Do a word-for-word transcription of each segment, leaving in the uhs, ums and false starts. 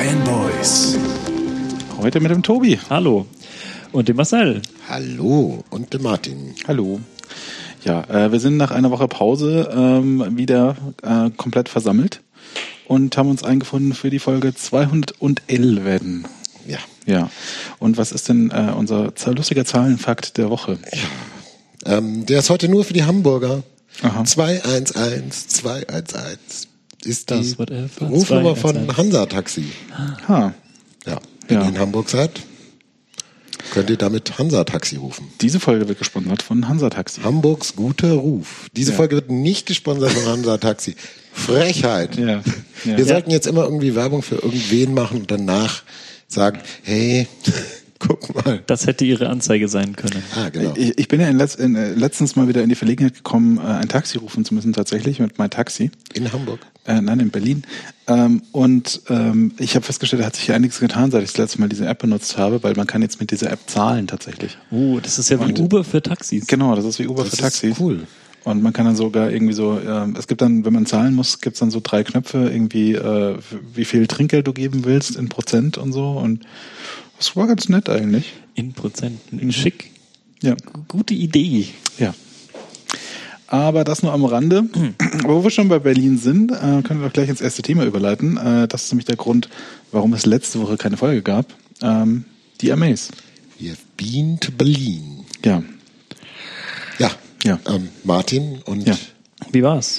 Fanboys. Heute mit dem Tobi. Hallo. Und dem Marcel. Hallo. Und dem Martin. Hallo. Ja, äh, wir sind nach einer Woche Pause ähm, wieder äh, komplett versammelt und haben uns eingefunden für die Folge zweihundertelf. Ja. Ja. Und was ist denn äh, unser lustiger Zahlenfakt der Woche? Ja. Ähm, der ist heute nur für die Hamburger. Aha. zwei eins eins zwei eins eins ist Das die wird elf, Rufnummer zwei eins von eins. Hansa Taxi. Ha. Ja. Wenn Ja. ihr in Hamburg seid, könnt ihr damit Hansa Taxi rufen. Diese Folge wird gesponsert von Hansa Taxi. Hamburgs guter Ruf. Diese Ja. Folge wird nicht gesponsert von Hansa Taxi. Frechheit. Ja. Ja. Wir Ja. sollten jetzt immer irgendwie Werbung für irgendwen machen und danach sagen, hey, guck mal. Das hätte Ihre Anzeige sein können. Ah, genau. Ich, ich bin ja in Letz-, in, äh, letztens mal wieder in die Verlegenheit gekommen, äh, ein Taxi rufen zu müssen, tatsächlich mit mein Taxi. In Hamburg. Äh, nein, in Berlin. Ähm, und ähm, ich habe festgestellt, da hat sich hier einiges getan, seit ich das letzte Mal diese App benutzt habe, weil man kann jetzt mit dieser App zahlen tatsächlich. Oh, das ist ja wie Uber für Taxis. Genau, das ist wie Uber Das für ist Taxis. cool. Und man kann dann sogar irgendwie so, ähm, es gibt dann, wenn man zahlen muss, gibt's dann so drei Knöpfe, irgendwie äh, wie viel Trinkgeld du geben willst in Prozent und so. Und das war ganz nett eigentlich. In Prozenten. In Schick. Ja. Gute Idee. Ja. Aber das nur am Rande. Wo wir schon bei Berlin sind, äh, können wir doch gleich ins erste Thema überleiten. Äh, das ist nämlich der Grund, warum es letzte Woche keine Folge gab. Ähm, die Amaze. We have been to Berlin. Ja. Ja. Ja. Ähm, Martin und Ja. Wie war's?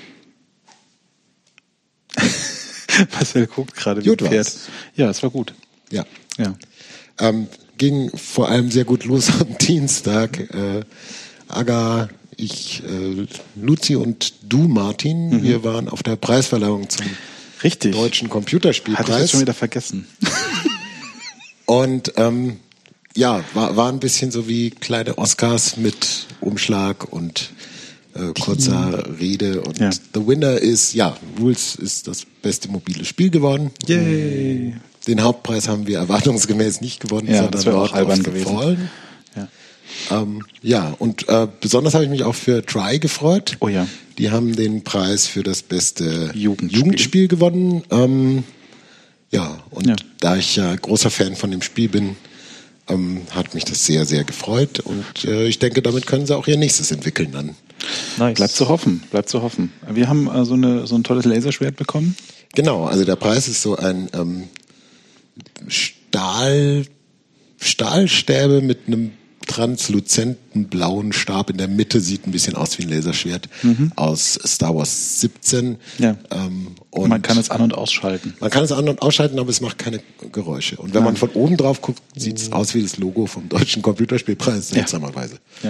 Marcel guckt gerade wie Gut ein Pferd. war's. Ja, es war gut. ja. Ja. Ähm, ging vor allem sehr gut los am Dienstag. Äh, Aga, ich, äh, Luzi und du, Martin, Mhm. wir waren auf der Preisverleihung zum Richtig. Deutschen Hatte ich jetzt Computerspielpreis. schon wieder vergessen. Und ähm, ja, war, war ein bisschen so wie kleine Oscars mit Umschlag und äh, kurzer Rede. Und Ja. the winner ist, ja, Rules ist das beste mobile Spiel geworden. Yay. Den Hauptpreis haben wir erwartungsgemäß nicht gewonnen, Ja, sondern das wäre auch Lord albern of the gewesen. Fallen. Ja. Ähm, ja, und äh, besonders habe ich mich auch für Try gefreut. Oh ja. Die haben den Preis für das beste Jugendspiel. Jugendspiel gewonnen. Ähm, ja, und Ja. da ich ja großer Fan von dem Spiel bin, ähm, hat mich das sehr, sehr gefreut. Und äh, ich denke, damit können sie auch ihr nächstes entwickeln dann. Nice. Bleibt zu hoffen, bleibt zu hoffen. Wir haben äh, so, eine, so ein tolles Laserschwert bekommen. Genau, also der Preis ist so ein ähm, Stahl, Stahlstäbe mit einem transluzenten blauen Stab in der Mitte, sieht ein bisschen aus wie ein Laserschwert aus Star Wars siebzehn. Ja. Ähm, Und man kann es an- und ausschalten. Man kann es an- und ausschalten, aber es macht keine Geräusche. Und wenn man von oben drauf guckt, sieht es aus wie das Logo vom Deutschen Computerspielpreis, seltsamerweise. Ja.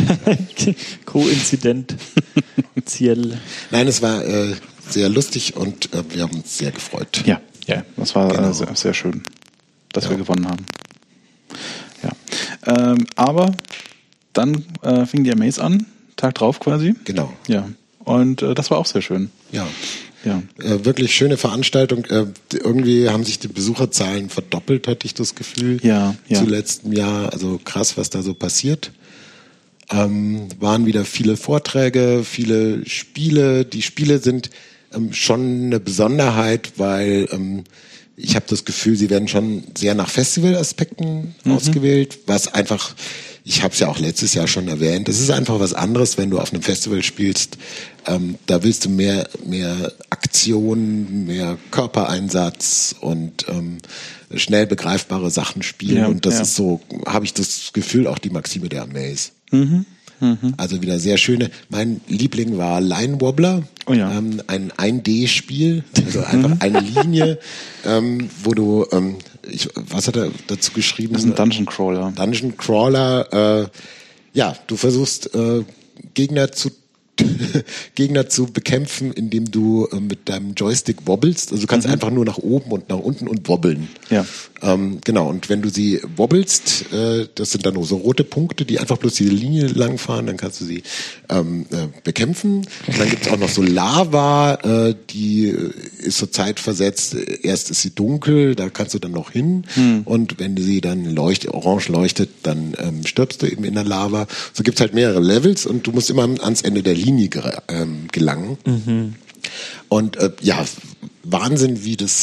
Koinzident. Ziel. Nein, es war äh, sehr lustig und äh, wir haben uns sehr gefreut. Ja, ja, das war Genau. äh, sehr, sehr schön, dass Ja. wir gewonnen haben. Ja. Ähm, aber dann äh, fing die Amaze an, Tag drauf quasi. Genau. Ja. Und äh, das war auch sehr schön. Ja. Ja. Äh, wirklich schöne Veranstaltung. Äh, irgendwie haben sich die Besucherzahlen verdoppelt, hatte ich das Gefühl. Ja, ja. Zu letztem Jahr. Also krass, was da so passiert. Ähm, waren wieder viele Vorträge, viele Spiele. Die Spiele sind ähm, schon eine Besonderheit, weil ähm, ich habe das Gefühl, sie werden schon sehr nach Festivalaspekten Mhm. ausgewählt, was einfach, ich habe es ja auch letztes Jahr schon erwähnt, es ist einfach was anderes, wenn du auf einem Festival spielst. Ähm, da willst du mehr, mehr Aktion, mehr Körpereinsatz und ähm, schnell begreifbare Sachen spielen. Ja, und das ja. ist so, habe ich das Gefühl, auch die Maxime der Amaze. Mhm. Mhm. Also wieder sehr schöne. Mein Liebling war Line Wobbler. Oh ja. Ähm, ein ein D-Spiel, also einfach eine Linie, ähm, wo du, ähm, ich, was hat er dazu geschrieben? Das ist ein Dungeon Crawler. Dungeon Crawler. Äh, ja, du versuchst äh, Gegner zu Gegner zu bekämpfen, indem du äh, mit deinem Joystick wobbelst. Also du kannst einfach nur nach oben und nach unten und wobbeln. Ja. Ähm, genau, und wenn du sie wobbelst, äh, das sind dann nur so rote Punkte, die einfach bloß diese Linie langfahren, dann kannst du sie ähm, äh, bekämpfen. Und dann gibt's auch noch so Lava, äh, die äh, ist so zeitversetzt. Erst ist sie dunkel, da kannst du dann noch hin. Hm. Und wenn sie dann leuchtet, orange leuchtet, dann ähm, stirbst du eben in der Lava. So gibt's halt mehrere Levels und du musst immer ans Ende der Linie ähm, gelangen. Mhm. Und äh, ja, Wahnsinn, wie das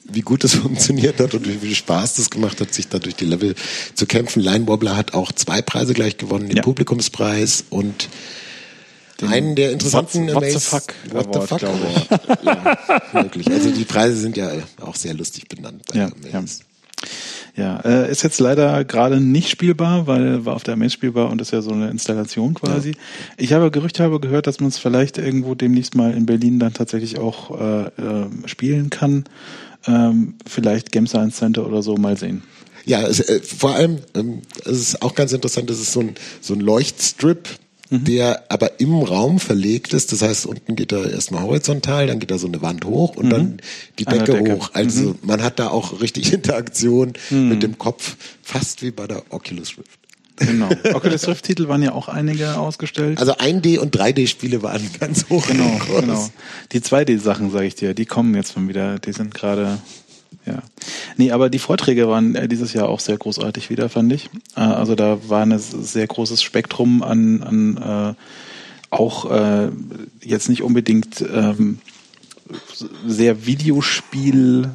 wie gut das funktioniert hat und wie viel Spaß das gemacht hat, sich da durch die Level zu kämpfen. Line Wobbler hat auch zwei Preise gleich gewonnen, den Ja. Publikumspreis und einen der interessanten What- what the Amaze- fuck What the Award, fuck glaube Award. Ja, wirklich. Also die Preise sind ja auch sehr lustig benannt. bei Ja, der ja. Amaze. Ja, äh, ist jetzt leider gerade nicht spielbar, weil war auf der Amaze spielbar und ist ja so eine Installation quasi. Ich habe gerüchtehalber gehört, dass man es vielleicht irgendwo demnächst mal in Berlin dann tatsächlich auch äh, äh, spielen kann. Ähm, vielleicht Game Science Center oder so, mal sehen. Ja, es, äh, vor allem, ähm, es ist auch ganz interessant, es ist so ein, so ein Leuchtstrip, Mhm. der aber im Raum verlegt ist. Das heißt, unten geht er erstmal horizontal, dann geht da so eine Wand hoch und dann die An der Decke, Decke. hoch. Also man hat da auch richtig Interaktion mit dem Kopf, fast wie bei der Oculus Rift. Genau. Oculus Rift Titel waren ja auch einige ausgestellt. Also ein D- und drei D-Spiele waren ganz hoch. Genau, im Kurs. genau. Die zwei D-Sachen, sage ich dir, die kommen jetzt mal wieder. Die sind gerade, ja. Nee, aber die Vorträge waren äh, dieses Jahr auch sehr großartig wieder, fand ich. Äh, also da war ein sehr großes Spektrum an, an äh, auch äh, jetzt nicht unbedingt ähm, sehr Videospiel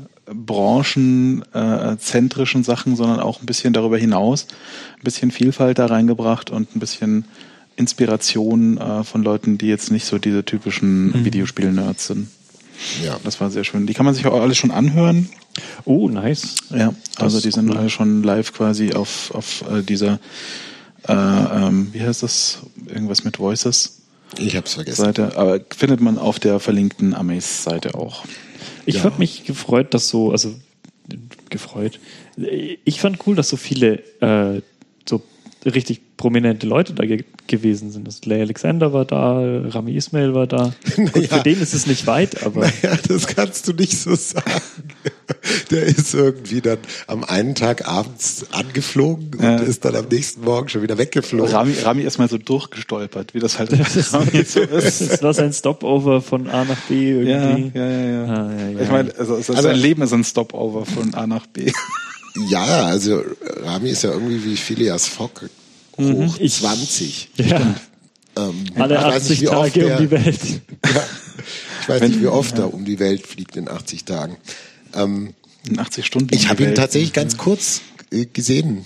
branchenzentrischen Sachen, sondern auch ein bisschen darüber hinaus, ein bisschen Vielfalt da reingebracht und ein bisschen Inspiration äh, von Leuten, die jetzt nicht so diese typischen Mhm. Videospiel-Nerds sind. Ja. Das war sehr schön. Die kann man sich auch alle schon anhören. Oh, nice. Ja, also ist die sind cool. alle schon live quasi auf, auf äh, dieser, äh, ähm, wie heißt das? Irgendwas mit Voices Ich hab's vergessen. Seite. Aber findet man auf der verlinkten Amaze-Seite auch. Ich Ja. habe mich gefreut, dass so, also gefreut. Ich fand cool, dass so viele äh, so richtig prominente Leute da ge gewesen sind. Das Leigh Alexander war da, Rami Ismail war da. Gut, Naja. für den ist es nicht weit, aber Ja, das kannst du nicht so sagen. Der ist irgendwie dann am einen Tag abends angeflogen und Ja. ist dann am nächsten Morgen schon wieder weggeflogen. Rami, Rami ist mal so durchgestolpert, wie das halt bei Rami so ist. es war sein Stopover von A nach B Ja, irgendwie. ja, ja, ja. Ah, ja, ja. Ich meine, also, also Also- sein Leben ist ein Stopover von A nach B. Ja, also Rami ist ja irgendwie wie Phileas Fogg hoch Ich- zwanzig. Ja. Ähm, Alle ich weiß achtzig nicht, wie oft Tage um der- die Welt. Ja, ich weiß nicht, wie oft er um die Welt fliegt in achtzig Tagen. Ähm, In achtzig Stunden. ich um habe die ihn Welt. tatsächlich ganz kurz äh, gesehen.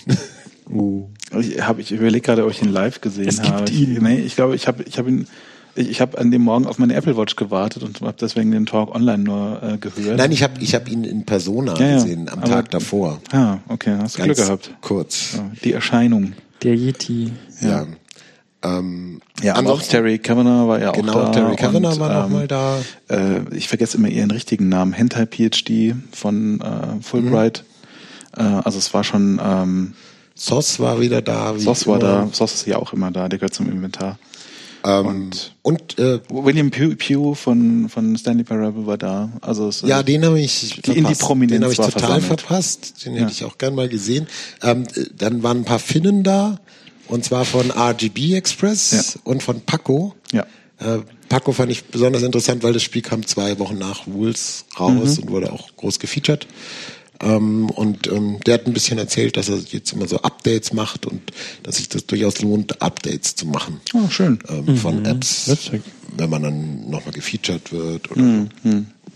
Ich, hab, ich überlege gerade, ob ich ihn live gesehen Es gibt habe. ihn. Ich, nee, ich glaube, ich habe ich hab ihn. Ich, ich habe an dem Morgen auf meine Apple Watch gewartet und habe deswegen den Talk online nur äh, gehört. Nein, ich habe ich hab ihn in Persona Ja, ja, gesehen, am aber- Tag davor. Ah, okay, hast du Ganz Glück gehabt. kurz. Ja, die Erscheinung. Der Yeti. Ja. Ähm, Ja, aber auch ansonsten- Terry Kavanagh war ja auch Genau, da. Terry Kavanagh und, war noch ähm, mal da. Äh, ich vergesse immer ihren richtigen Namen. Hentai PhD von äh, Fulbright. Mhm. Äh, also es war schon, ähm, Sos war wieder da. wie Sos war immer. da. Sos ist ja auch immer da, der gehört zum Inventar. Ähm, Und und äh, William Pugh, Pugh von, von Stanley Parable war da. Also es, ja, den habe ich Die Indie-Prominenz Den habe ich war total versammelt. verpasst. Den Ja. hätte ich auch gern mal gesehen. Ähm, äh, dann waren ein paar Finnen da. Und zwar von R G B Express Ja. und von Paco. Ja. Äh, Paco fand ich besonders interessant, weil das Spiel kam zwei Wochen nach Rules raus Mhm. und wurde auch groß gefeatured. Ähm, und ähm, der hat ein bisschen erzählt, dass er jetzt immer so Updates macht und dass sich das durchaus lohnt, Updates zu machen. Oh, schön. Ähm, von Apps, Witzig. wenn man dann nochmal gefeatured wird oder Mhm. so.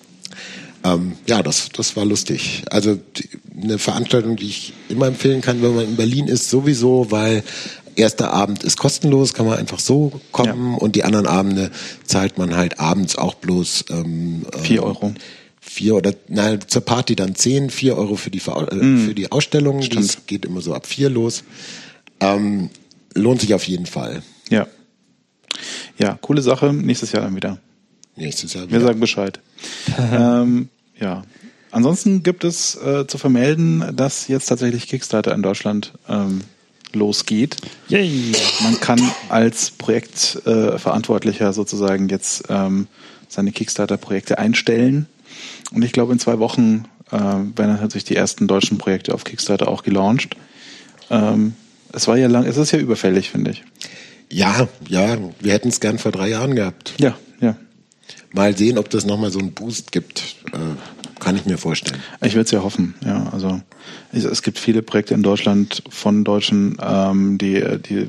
Ähm, ja, das, das war lustig. Also die, eine Veranstaltung, die ich immer empfehlen kann, wenn man in Berlin ist, sowieso, weil erster Abend ist kostenlos, kann man einfach so kommen Ja. und die anderen Abende zahlt man halt abends auch bloß ähm, Vier ähm, Euro. Vier oder nein, zur Party dann zehn, vier Euro für die Ver äh, für die Ausstellung. Das Stimmt. geht immer so ab vier los. Ähm, lohnt sich auf jeden Fall. Ja. Ja, coole Sache. Nächstes Jahr dann wieder. Nächstes Jahr Wir wieder. sagen Bescheid. ähm, ja. Ansonsten gibt es äh, zu vermelden, dass jetzt tatsächlich Kickstarter in Deutschland ähm, losgeht. Yay. Man kann als Projektverantwortlicher äh, Verantwortlicher sozusagen jetzt ähm, seine Kickstarter-Projekte einstellen. Und ich glaube, in zwei Wochen äh, werden dann natürlich die ersten deutschen Projekte auf Kickstarter auch gelauncht. Ähm, es war ja lang, es ist ja überfällig, finde ich. Ja, ja, wir hätten es gern vor drei Jahren gehabt. Ja, ja. Mal sehen, ob das nochmal so einen Boost gibt. Äh, kann ich mir vorstellen. Ich würde es ja hoffen, ja. Also es, es gibt viele Projekte in Deutschland von Deutschen, ähm, die, die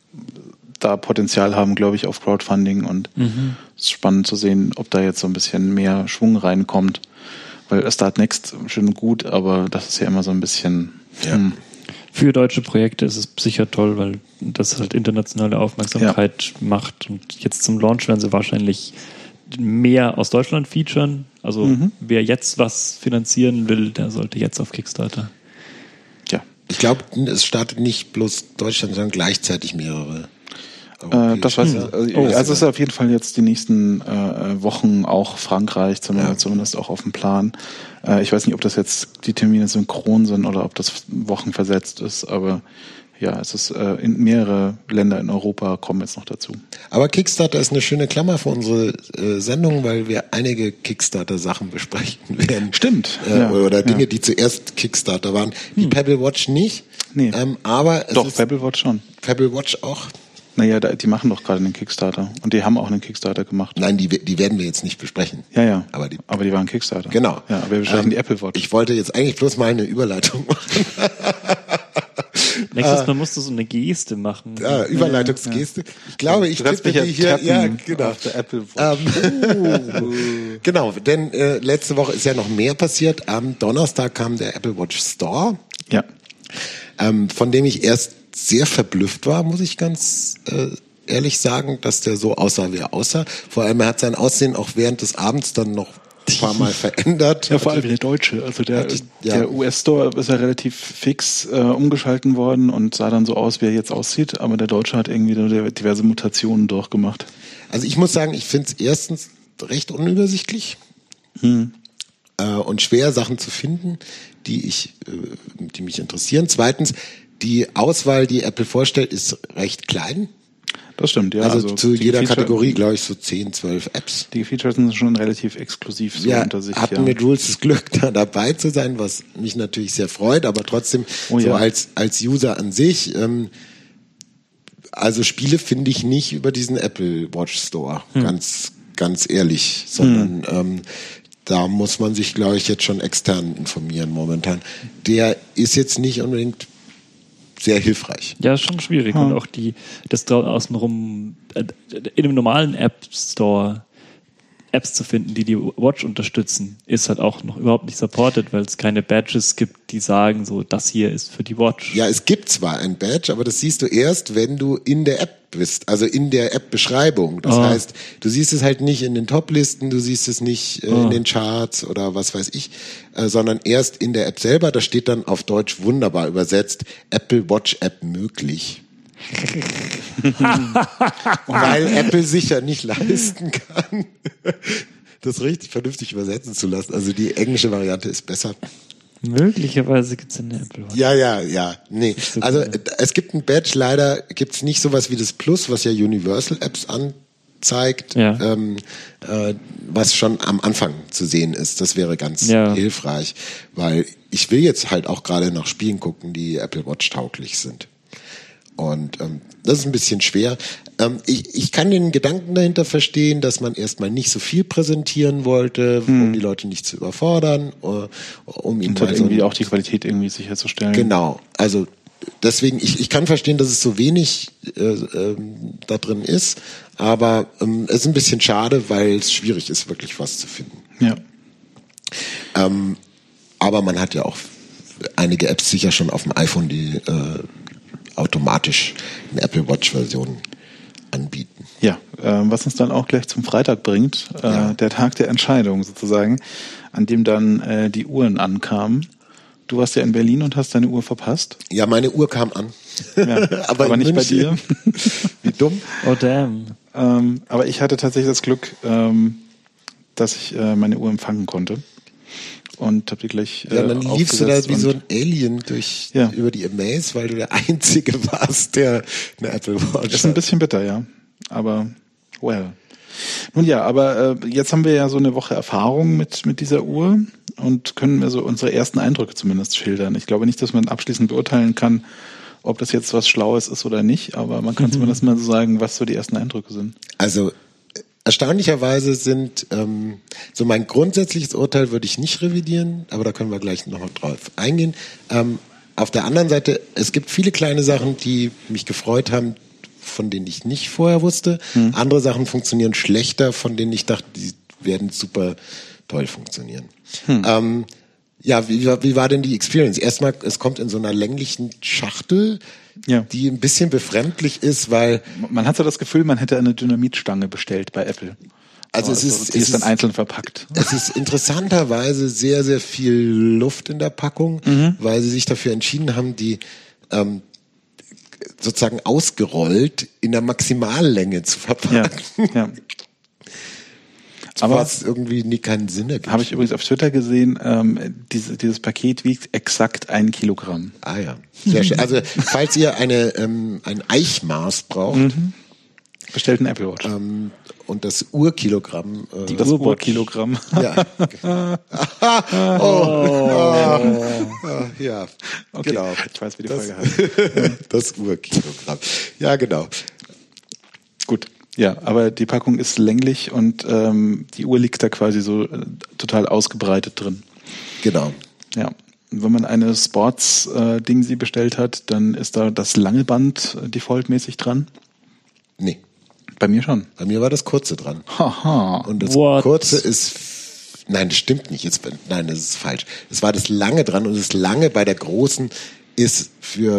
da Potenzial haben, glaube ich, auf Crowdfunding und es ist spannend zu sehen, ob da jetzt so ein bisschen mehr Schwung reinkommt, Weil Start Next schön und gut, aber das ist ja immer so ein bisschen... Ja. Hm. Für deutsche Projekte ist es sicher toll, weil das halt internationale Aufmerksamkeit ja. macht. Und jetzt zum Launch werden sie wahrscheinlich mehr aus Deutschland featuren. Also mhm. wer jetzt was finanzieren will, der sollte jetzt auf Kickstarter. Ja. Ich glaube, es startet nicht bloß Deutschland, sondern gleichzeitig mehrere. Äh, das weiß ich. Also, oh, also es ist auf jeden Fall jetzt die nächsten äh, Wochen auch Frankreich, zumindest, ja. zumindest auch auf dem Plan. Äh, ich weiß nicht, ob das jetzt die Termine synchron sind oder ob das wochenversetzt ist, aber ja, es ist äh, in mehrere Länder in Europa kommen jetzt noch dazu. Aber Kickstarter ist eine schöne Klammer für unsere äh, Sendung, weil wir einige Kickstarter-Sachen besprechen werden. Stimmt. Äh, ja, oder Dinge, ja. die zuerst Kickstarter waren. Die hm. Pebble Watch nicht. Nee. Ähm, aber es Doch, ist Pebble Watch schon. Pebble Watch auch. Naja, die machen doch gerade einen Kickstarter. Und die haben auch einen Kickstarter gemacht. Nein, die, die werden wir jetzt nicht besprechen. Ja, ja. Aber die, aber die waren Kickstarter. Genau. Ja, aber wir besprechen ähm, die Apple Watch. Ich wollte jetzt eigentlich bloß mal eine Überleitung machen. Nächstes Mal musst du so eine Geste machen. Ja, Überleitungsgeste. Ja. Ich glaube, ich tippe die hier. Ja, genau. Auf der Apple Watch. Ähm, genau, denn äh, letzte Woche ist ja noch mehr passiert. Am Donnerstag kam der Apple Watch Store. Ja. Ähm, von dem ich erst sehr verblüfft war, muss ich ganz äh, ehrlich sagen, dass der so aussah, wie er aussah. Vor allem, er hat sein Aussehen auch während des Abends dann noch ein paar Mal verändert. Ja, vor allem der Deutsche. Also der, ich, ja. der U S-Store ist ja relativ fix äh, umgeschalten worden und sah dann so aus, wie er jetzt aussieht. Aber der Deutsche hat irgendwie diverse Mutationen durchgemacht. Also ich muss sagen, ich finde es erstens recht unübersichtlich hm. äh, und schwer, Sachen zu finden, die ich, äh, die mich interessieren. Zweitens, die Auswahl, die Apple vorstellt, ist recht klein. Das stimmt, ja. Also, also zu jeder Feature, Kategorie, glaube ich, so zehn, zwölf Apps. Die Features sind schon relativ exklusiv so ja, unter sich. Hatten ja. mit Jules das Glück, da dabei zu sein, was mich natürlich sehr freut, aber trotzdem oh, so ja. als, als User an sich, ähm, also Spiele finde ich nicht über diesen Apple Watch Store, hm. ganz, ganz ehrlich, sondern hm. ähm, da muss man sich, glaube ich, jetzt schon extern informieren momentan. Der ist jetzt nicht unbedingt sehr hilfreich. Ja, ist schon schwierig. Hm. Und auch die, das außenrum, äh, in einem normalen App Store Apps zu finden, die die Watch unterstützen, ist halt auch noch überhaupt nicht supported, weil es keine Badges gibt, die sagen, so, das hier ist für die Watch. Ja, es gibt zwar ein Badge, aber das siehst du erst, wenn du in der App bist, also in der App-Beschreibung. Das oh. heißt, du siehst es halt nicht in den Top-Listen, du siehst es nicht äh, oh. in den Charts oder was weiß ich, äh, sondern erst in der App selber. Da steht dann auf Deutsch wunderbar übersetzt, Apple Watch App möglich. Weil Apple sich ja nicht leisten kann, das richtig vernünftig übersetzen zu lassen. Also die englische Variante ist besser. Möglicherweise gibt es eine Apple Watch. Ja, ja, ja. Nee. So also cool. Es gibt ein Badge, leider gibt es nicht sowas wie das Plus, was ja Universal Apps anzeigt, ja. ähm, äh, was schon am Anfang zu sehen ist. Das wäre ganz ja. hilfreich, weil ich will jetzt halt auch gerade nach Spielen gucken, die Apple Watch tauglich sind. Und ähm, das ist ein bisschen schwer. Ähm, ich, ich kann den Gedanken dahinter verstehen, dass man erstmal nicht so viel präsentieren wollte, hm. um die Leute nicht zu überfordern, uh, um ihnen und halt irgendwie so auch die Qualität irgendwie sicherzustellen. Genau. Also deswegen, ich, ich kann verstehen, dass es so wenig äh, ähm, da drin ist, aber ähm, es ist ein bisschen schade, weil es schwierig ist, wirklich was zu finden. Ja. Ähm, aber man hat ja auch einige Apps sicher schon auf dem iPhone, die äh, automatisch eine Apple Watch-Version anbieten. Ja, äh, was uns dann auch gleich zum Freitag bringt, äh, ja. der Tag der Entscheidung sozusagen, an dem dann äh, die Uhren ankamen. Du warst ja in Berlin und hast deine Uhr verpasst. Ja, meine Uhr kam an. Ja, aber, aber nicht München. Bei dir. Wie dumm. Oh damn. Ähm, aber ich hatte tatsächlich das Glück, ähm, dass ich äh, meine Uhr empfangen konnte. Und hab die gleich äh, ja, dann liefst du da wie so ein Alien durch ja. über die Amaze, weil du der Einzige warst, der eine Apple Watch hat. Ist ein bisschen bitter, ja. Aber well. Nun ja, aber äh, jetzt haben wir ja so eine Woche Erfahrung mit mit dieser Uhr und können wir so unsere ersten Eindrücke zumindest schildern. Ich glaube nicht, dass man abschließend beurteilen kann, ob das jetzt was Schlaues ist oder nicht, aber man kann mhm. zumindest mal so sagen, was so die ersten Eindrücke sind. Also erstaunlicherweise sind, ähm, so mein grundsätzliches Urteil würde ich nicht revidieren, aber da können wir gleich noch drauf eingehen. Ähm, auf der anderen Seite, es gibt viele kleine Sachen, die mich gefreut haben, von denen ich nicht vorher wusste. Hm. Andere Sachen funktionieren schlechter, von denen ich dachte, die werden super toll funktionieren. Hm. Ähm, ja, wie, wie war denn die Experience? Erstmal, es kommt in so einer länglichen Schachtel, ja. die ein bisschen befremdlich ist, weil... Man hat so das Gefühl, man hätte eine Dynamitstange bestellt bei Apple. Also, also es ist, die es ist dann einzeln verpackt. Es ist interessanterweise sehr, sehr viel Luft in der Packung, mhm. weil sie sich dafür entschieden haben, die ähm, sozusagen ausgerollt in der Maximallänge zu verpacken. Ja, ja. Aber was irgendwie nie keinen Sinn ergibt. Habe ich übrigens auf Twitter gesehen, ähm, diese, dieses Paket wiegt exakt ein Kilogramm. Ah ja, sehr schön. Also falls ihr eine ähm, ein Eichmaß braucht, mhm. bestellt ein Apple Watch. Ähm, und das Urkilogramm. Äh, Die das Urkilogramm. Ja. oh. Oh. Oh. Ja, okay. Genau. Ich weiß, wie die das, Folge heißt. Das Urkilogramm. Ja, genau. Gut. Ja, aber die Packung ist länglich und ähm, die Uhr liegt da quasi so äh, total ausgebreitet drin. Genau. Ja. Und wenn man eine Sports-Ding äh, sie bestellt hat, dann ist da das lange Band äh, defaultmäßig dran. Nee. Bei mir schon. Bei mir war das kurze dran. Haha. Und das What? kurze ist, nein, das stimmt nicht. Jetzt, nein, das ist falsch. Es war das lange dran und das lange bei der großen ist für,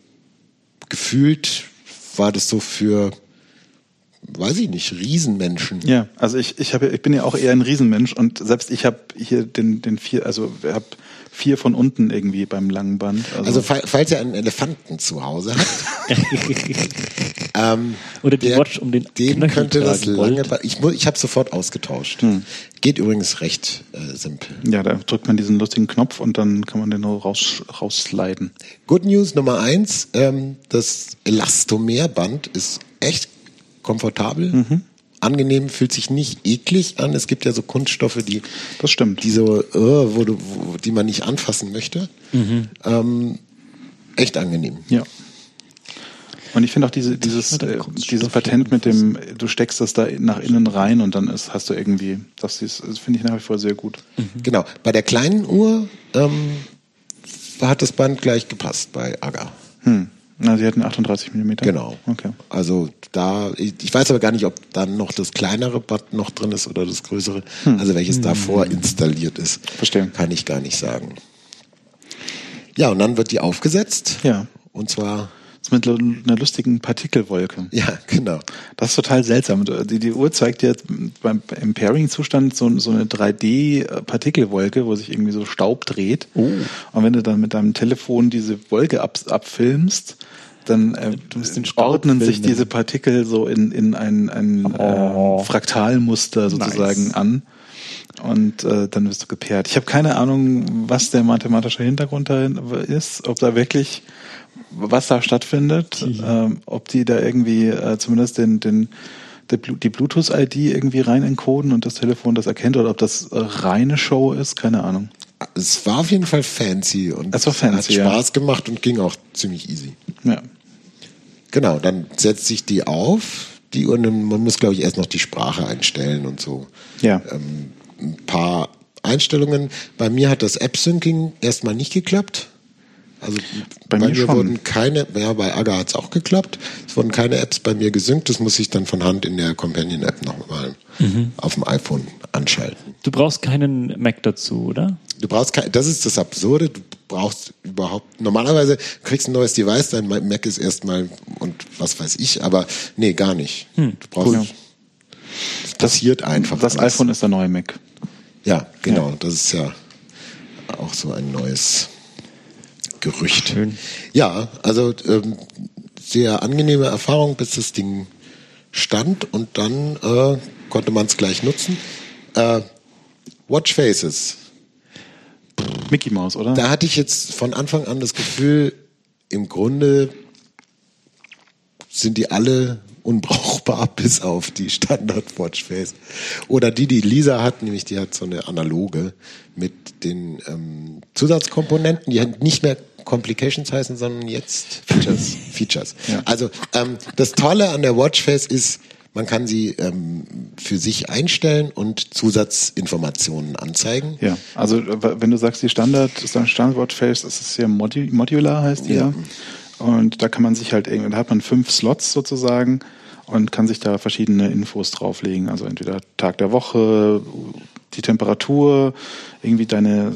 gefühlt war das so für, weiß ich nicht, Riesenmenschen. Ja, also ich ich habe ich bin ja auch eher ein Riesenmensch und selbst ich habe hier den den vier also habe vier von unten irgendwie beim langen Band. Also, also falls ihr einen Elefanten zu Hause habt, ähm, oder die der, Watch um den den könnte das lange Band. Ich muss ich habe sofort ausgetauscht. Hm. Geht übrigens recht äh, simpel. Ja, da drückt man diesen lustigen Knopf und dann kann man den nur raus raussliden. Good News Nummer eins: ähm, Das Elastomerband ist echt komfortabel, mhm. angenehm, fühlt sich nicht eklig an. Es gibt ja so Kunststoffe, die, das stimmt, die so, uh, wo du, wo, die man nicht anfassen möchte. Mhm. Ähm, echt angenehm. Ja. Und ich finde auch diese, dieses, äh, dieses Patent mit dem, du steckst das da nach innen rein und dann ist, hast du irgendwie, das, ist, das finde ich nach wie vor sehr gut. Mhm. Genau. Bei der kleinen Uhr ähm, hat das Band gleich gepasst bei Aga. Hm. Na, sie hatten achtunddreißig Millimeter. Genau. Okay. Also da, ich, ich weiß aber gar nicht, ob dann noch das kleinere Band noch drin ist oder das größere. Hm. Also welches hm. davor installiert ist. Verstehe. Kann ich gar nicht sagen. Ja, und dann wird die aufgesetzt. Ja. Und zwar mit einer lustigen Partikelwolke. Ja, genau. Das ist total seltsam. Die, die Uhr zeigt dir beim, im Pairing-Zustand so, so eine drei D-Partikelwolke, wo sich irgendwie so Staub dreht. Oh. Und wenn du dann mit deinem Telefon diese Wolke ab, abfilmst, dann äh, ordnen filmen. sich diese Partikel so in, in ein, ein oh. äh, Fraktalmuster sozusagen nice. an. Und äh, dann wirst du gepaart. Ich habe keine Ahnung, was der mathematische Hintergrund da ist, ob da wirklich was da stattfindet, ähm, ob die da irgendwie äh, zumindest den, den, die Bluetooth-I D irgendwie rein encoden und das Telefon das erkennt oder ob das äh, reine Show ist, keine Ahnung. Es war auf jeden Fall fancy und es war fancy, hat Spaß ja. gemacht und ging auch ziemlich easy. Ja. Genau, dann setzt sich die auf, die und man muss, glaube ich, erst noch die Sprache einstellen und so. Ja. Ähm, ein paar Einstellungen. Bei mir hat das App-Syncing erstmal nicht geklappt. Also bei, bei mir, mir wurden keine, ja, bei Aga hat es auch geklappt. Es wurden keine Apps bei mir gesynkt. Das muss ich dann von Hand in der Companion-App nochmal mhm. auf dem iPhone anschalten. Du brauchst keinen Mac dazu, oder? Du brauchst kein, das ist das Absurde. Du brauchst überhaupt, normalerweise kriegst du ein neues Device, dein Mac ist erstmal und was weiß ich, aber nee, gar nicht. Hm. Du brauchst, cool. Das passiert einfach. Das alles. iPhone ist der neue Mac. Ja, genau. Ja. Das ist ja auch so ein neues Gerücht. Schön. Ja, also ähm, sehr angenehme Erfahrung, bis das Ding stand und dann äh, konnte man es gleich nutzen. Äh, Watch Faces. Mickey Mouse, oder? Da hatte ich jetzt von Anfang an das Gefühl, im Grunde sind die alle unbrauchbar, bis auf die Standard-Watchface. Oder die, die Lisa hat, nämlich die hat so eine analoge mit den ähm, Zusatzkomponenten, die nicht mehr Complications heißen, sondern jetzt Features. Features. Ja. Also ähm, das Tolle an der Watchface ist, man kann sie ähm, für sich einstellen und Zusatzinformationen anzeigen. Ja, also wenn du sagst, die Standard, Standard Watchface, das ist ja Modi- modular, heißt die ja. ja. Und da kann man sich halt irgendwie, da hat man fünf Slots sozusagen und kann sich da verschiedene Infos drauflegen. Also entweder Tag der Woche, die Temperatur, irgendwie deine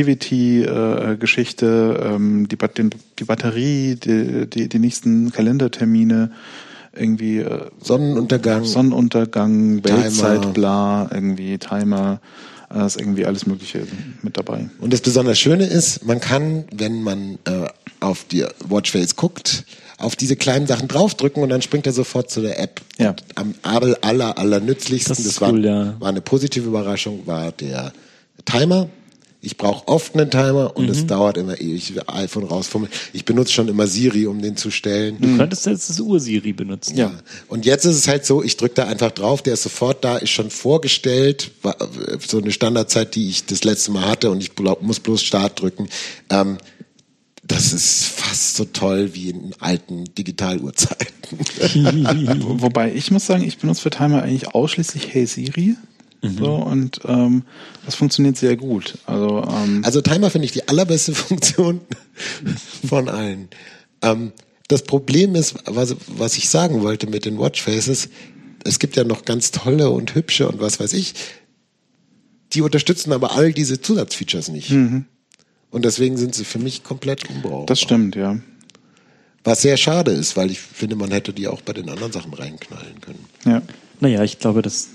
Activity-Geschichte, äh, ähm, die, den, die Batterie, die, die, die nächsten Kalendertermine, irgendwie äh, Sonnenuntergang, Sonnenuntergang, Weltzeit, Timer. bla, irgendwie Timer, äh, ist irgendwie alles Mögliche mit dabei. Und das besonders Schöne ist, man kann, wenn man äh, auf die Watchface guckt, auf diese kleinen Sachen draufdrücken und dann springt er sofort zu der App. Ja. Und am aller, aller, aller nützlichsten, Das das, ist war, cool, ja. war eine positive Überraschung, war der Timer. Ich brauche oft einen Timer und es dauert immer ewig, das iPhone rausfummeln. Ich benutze schon immer Siri, um den zu stellen. Du könntest jetzt das Ur-Siri benutzen. Ja. Und jetzt ist es halt so, ich drücke da einfach drauf, der ist sofort da, ist schon vorgestellt, war so eine Standardzeit, die ich das letzte Mal hatte und ich muss bloß Start drücken. Ähm, das ist fast so toll wie in alten Digitaluhrzeiten. Wo- Wobei ich muss sagen, ich benutze für Timer eigentlich ausschließlich Hey Siri. So, und ähm, das funktioniert sehr gut. Also, ähm, Also Timer finde ich die allerbeste Funktion von allen. Ähm, das Problem ist, was, was ich sagen wollte mit den Watchfaces, es gibt ja noch ganz tolle und hübsche und was weiß ich, die unterstützen aber all diese Zusatzfeatures nicht. Mhm. Und deswegen sind sie für mich komplett unbrauchbar. das stimmt, ja. Was sehr schade ist, weil ich finde, man hätte die auch bei den anderen Sachen reinknallen können. Ja. Naja, ich glaube, das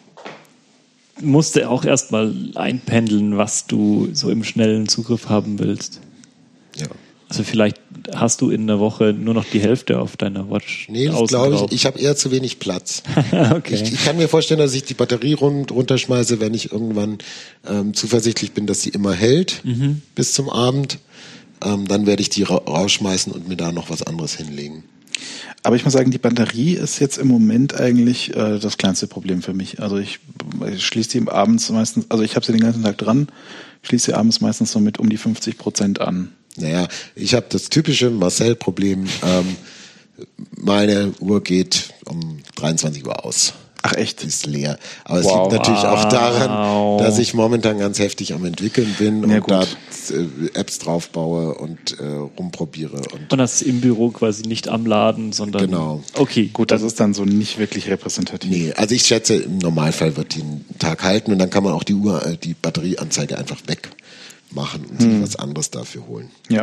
musste auch erstmal einpendeln, was du so im schnellen Zugriff haben willst. Ja. Also vielleicht hast du in einer Woche nur noch die Hälfte auf deiner Watch. Nee, das außen glaube drauf. ich. Ich habe eher zu wenig Platz. Okay. Ich, ich kann mir vorstellen, dass ich die Batterie rund, runterschmeiße, wenn ich irgendwann ähm, zuversichtlich bin, dass sie immer hält Mhm. bis zum Abend. Ähm, dann werde ich die ra rausschmeißen und mir da noch was anderes hinlegen. Aber ich muss sagen, die Batterie ist jetzt im Moment eigentlich äh, das kleinste Problem für mich. Also ich, ich schließe die abends meistens, also ich habe sie den ganzen Tag dran, schließe sie abends meistens so mit um die fünfzig Prozent an. Naja, ich habe das typische Marcel-Problem. Ähm, meine Uhr geht um dreiundzwanzig Uhr aus. Ach echt? Die ist leer. Aber es Wow. liegt natürlich auch daran, Wow. dass ich momentan ganz heftig am entwickeln bin Ja, und gut. da äh, Apps draufbaue und äh, rumprobiere. Und Und das im Büro quasi nicht am Laden, sondern. Genau. Okay, Gut, das ist dann so nicht wirklich repräsentativ. nee, also ich schätze, im Normalfall wird die einen Tag halten und dann kann man auch die Uhr, äh, die Batterieanzeige einfach wegmachen und sich was anderes dafür holen. Ja.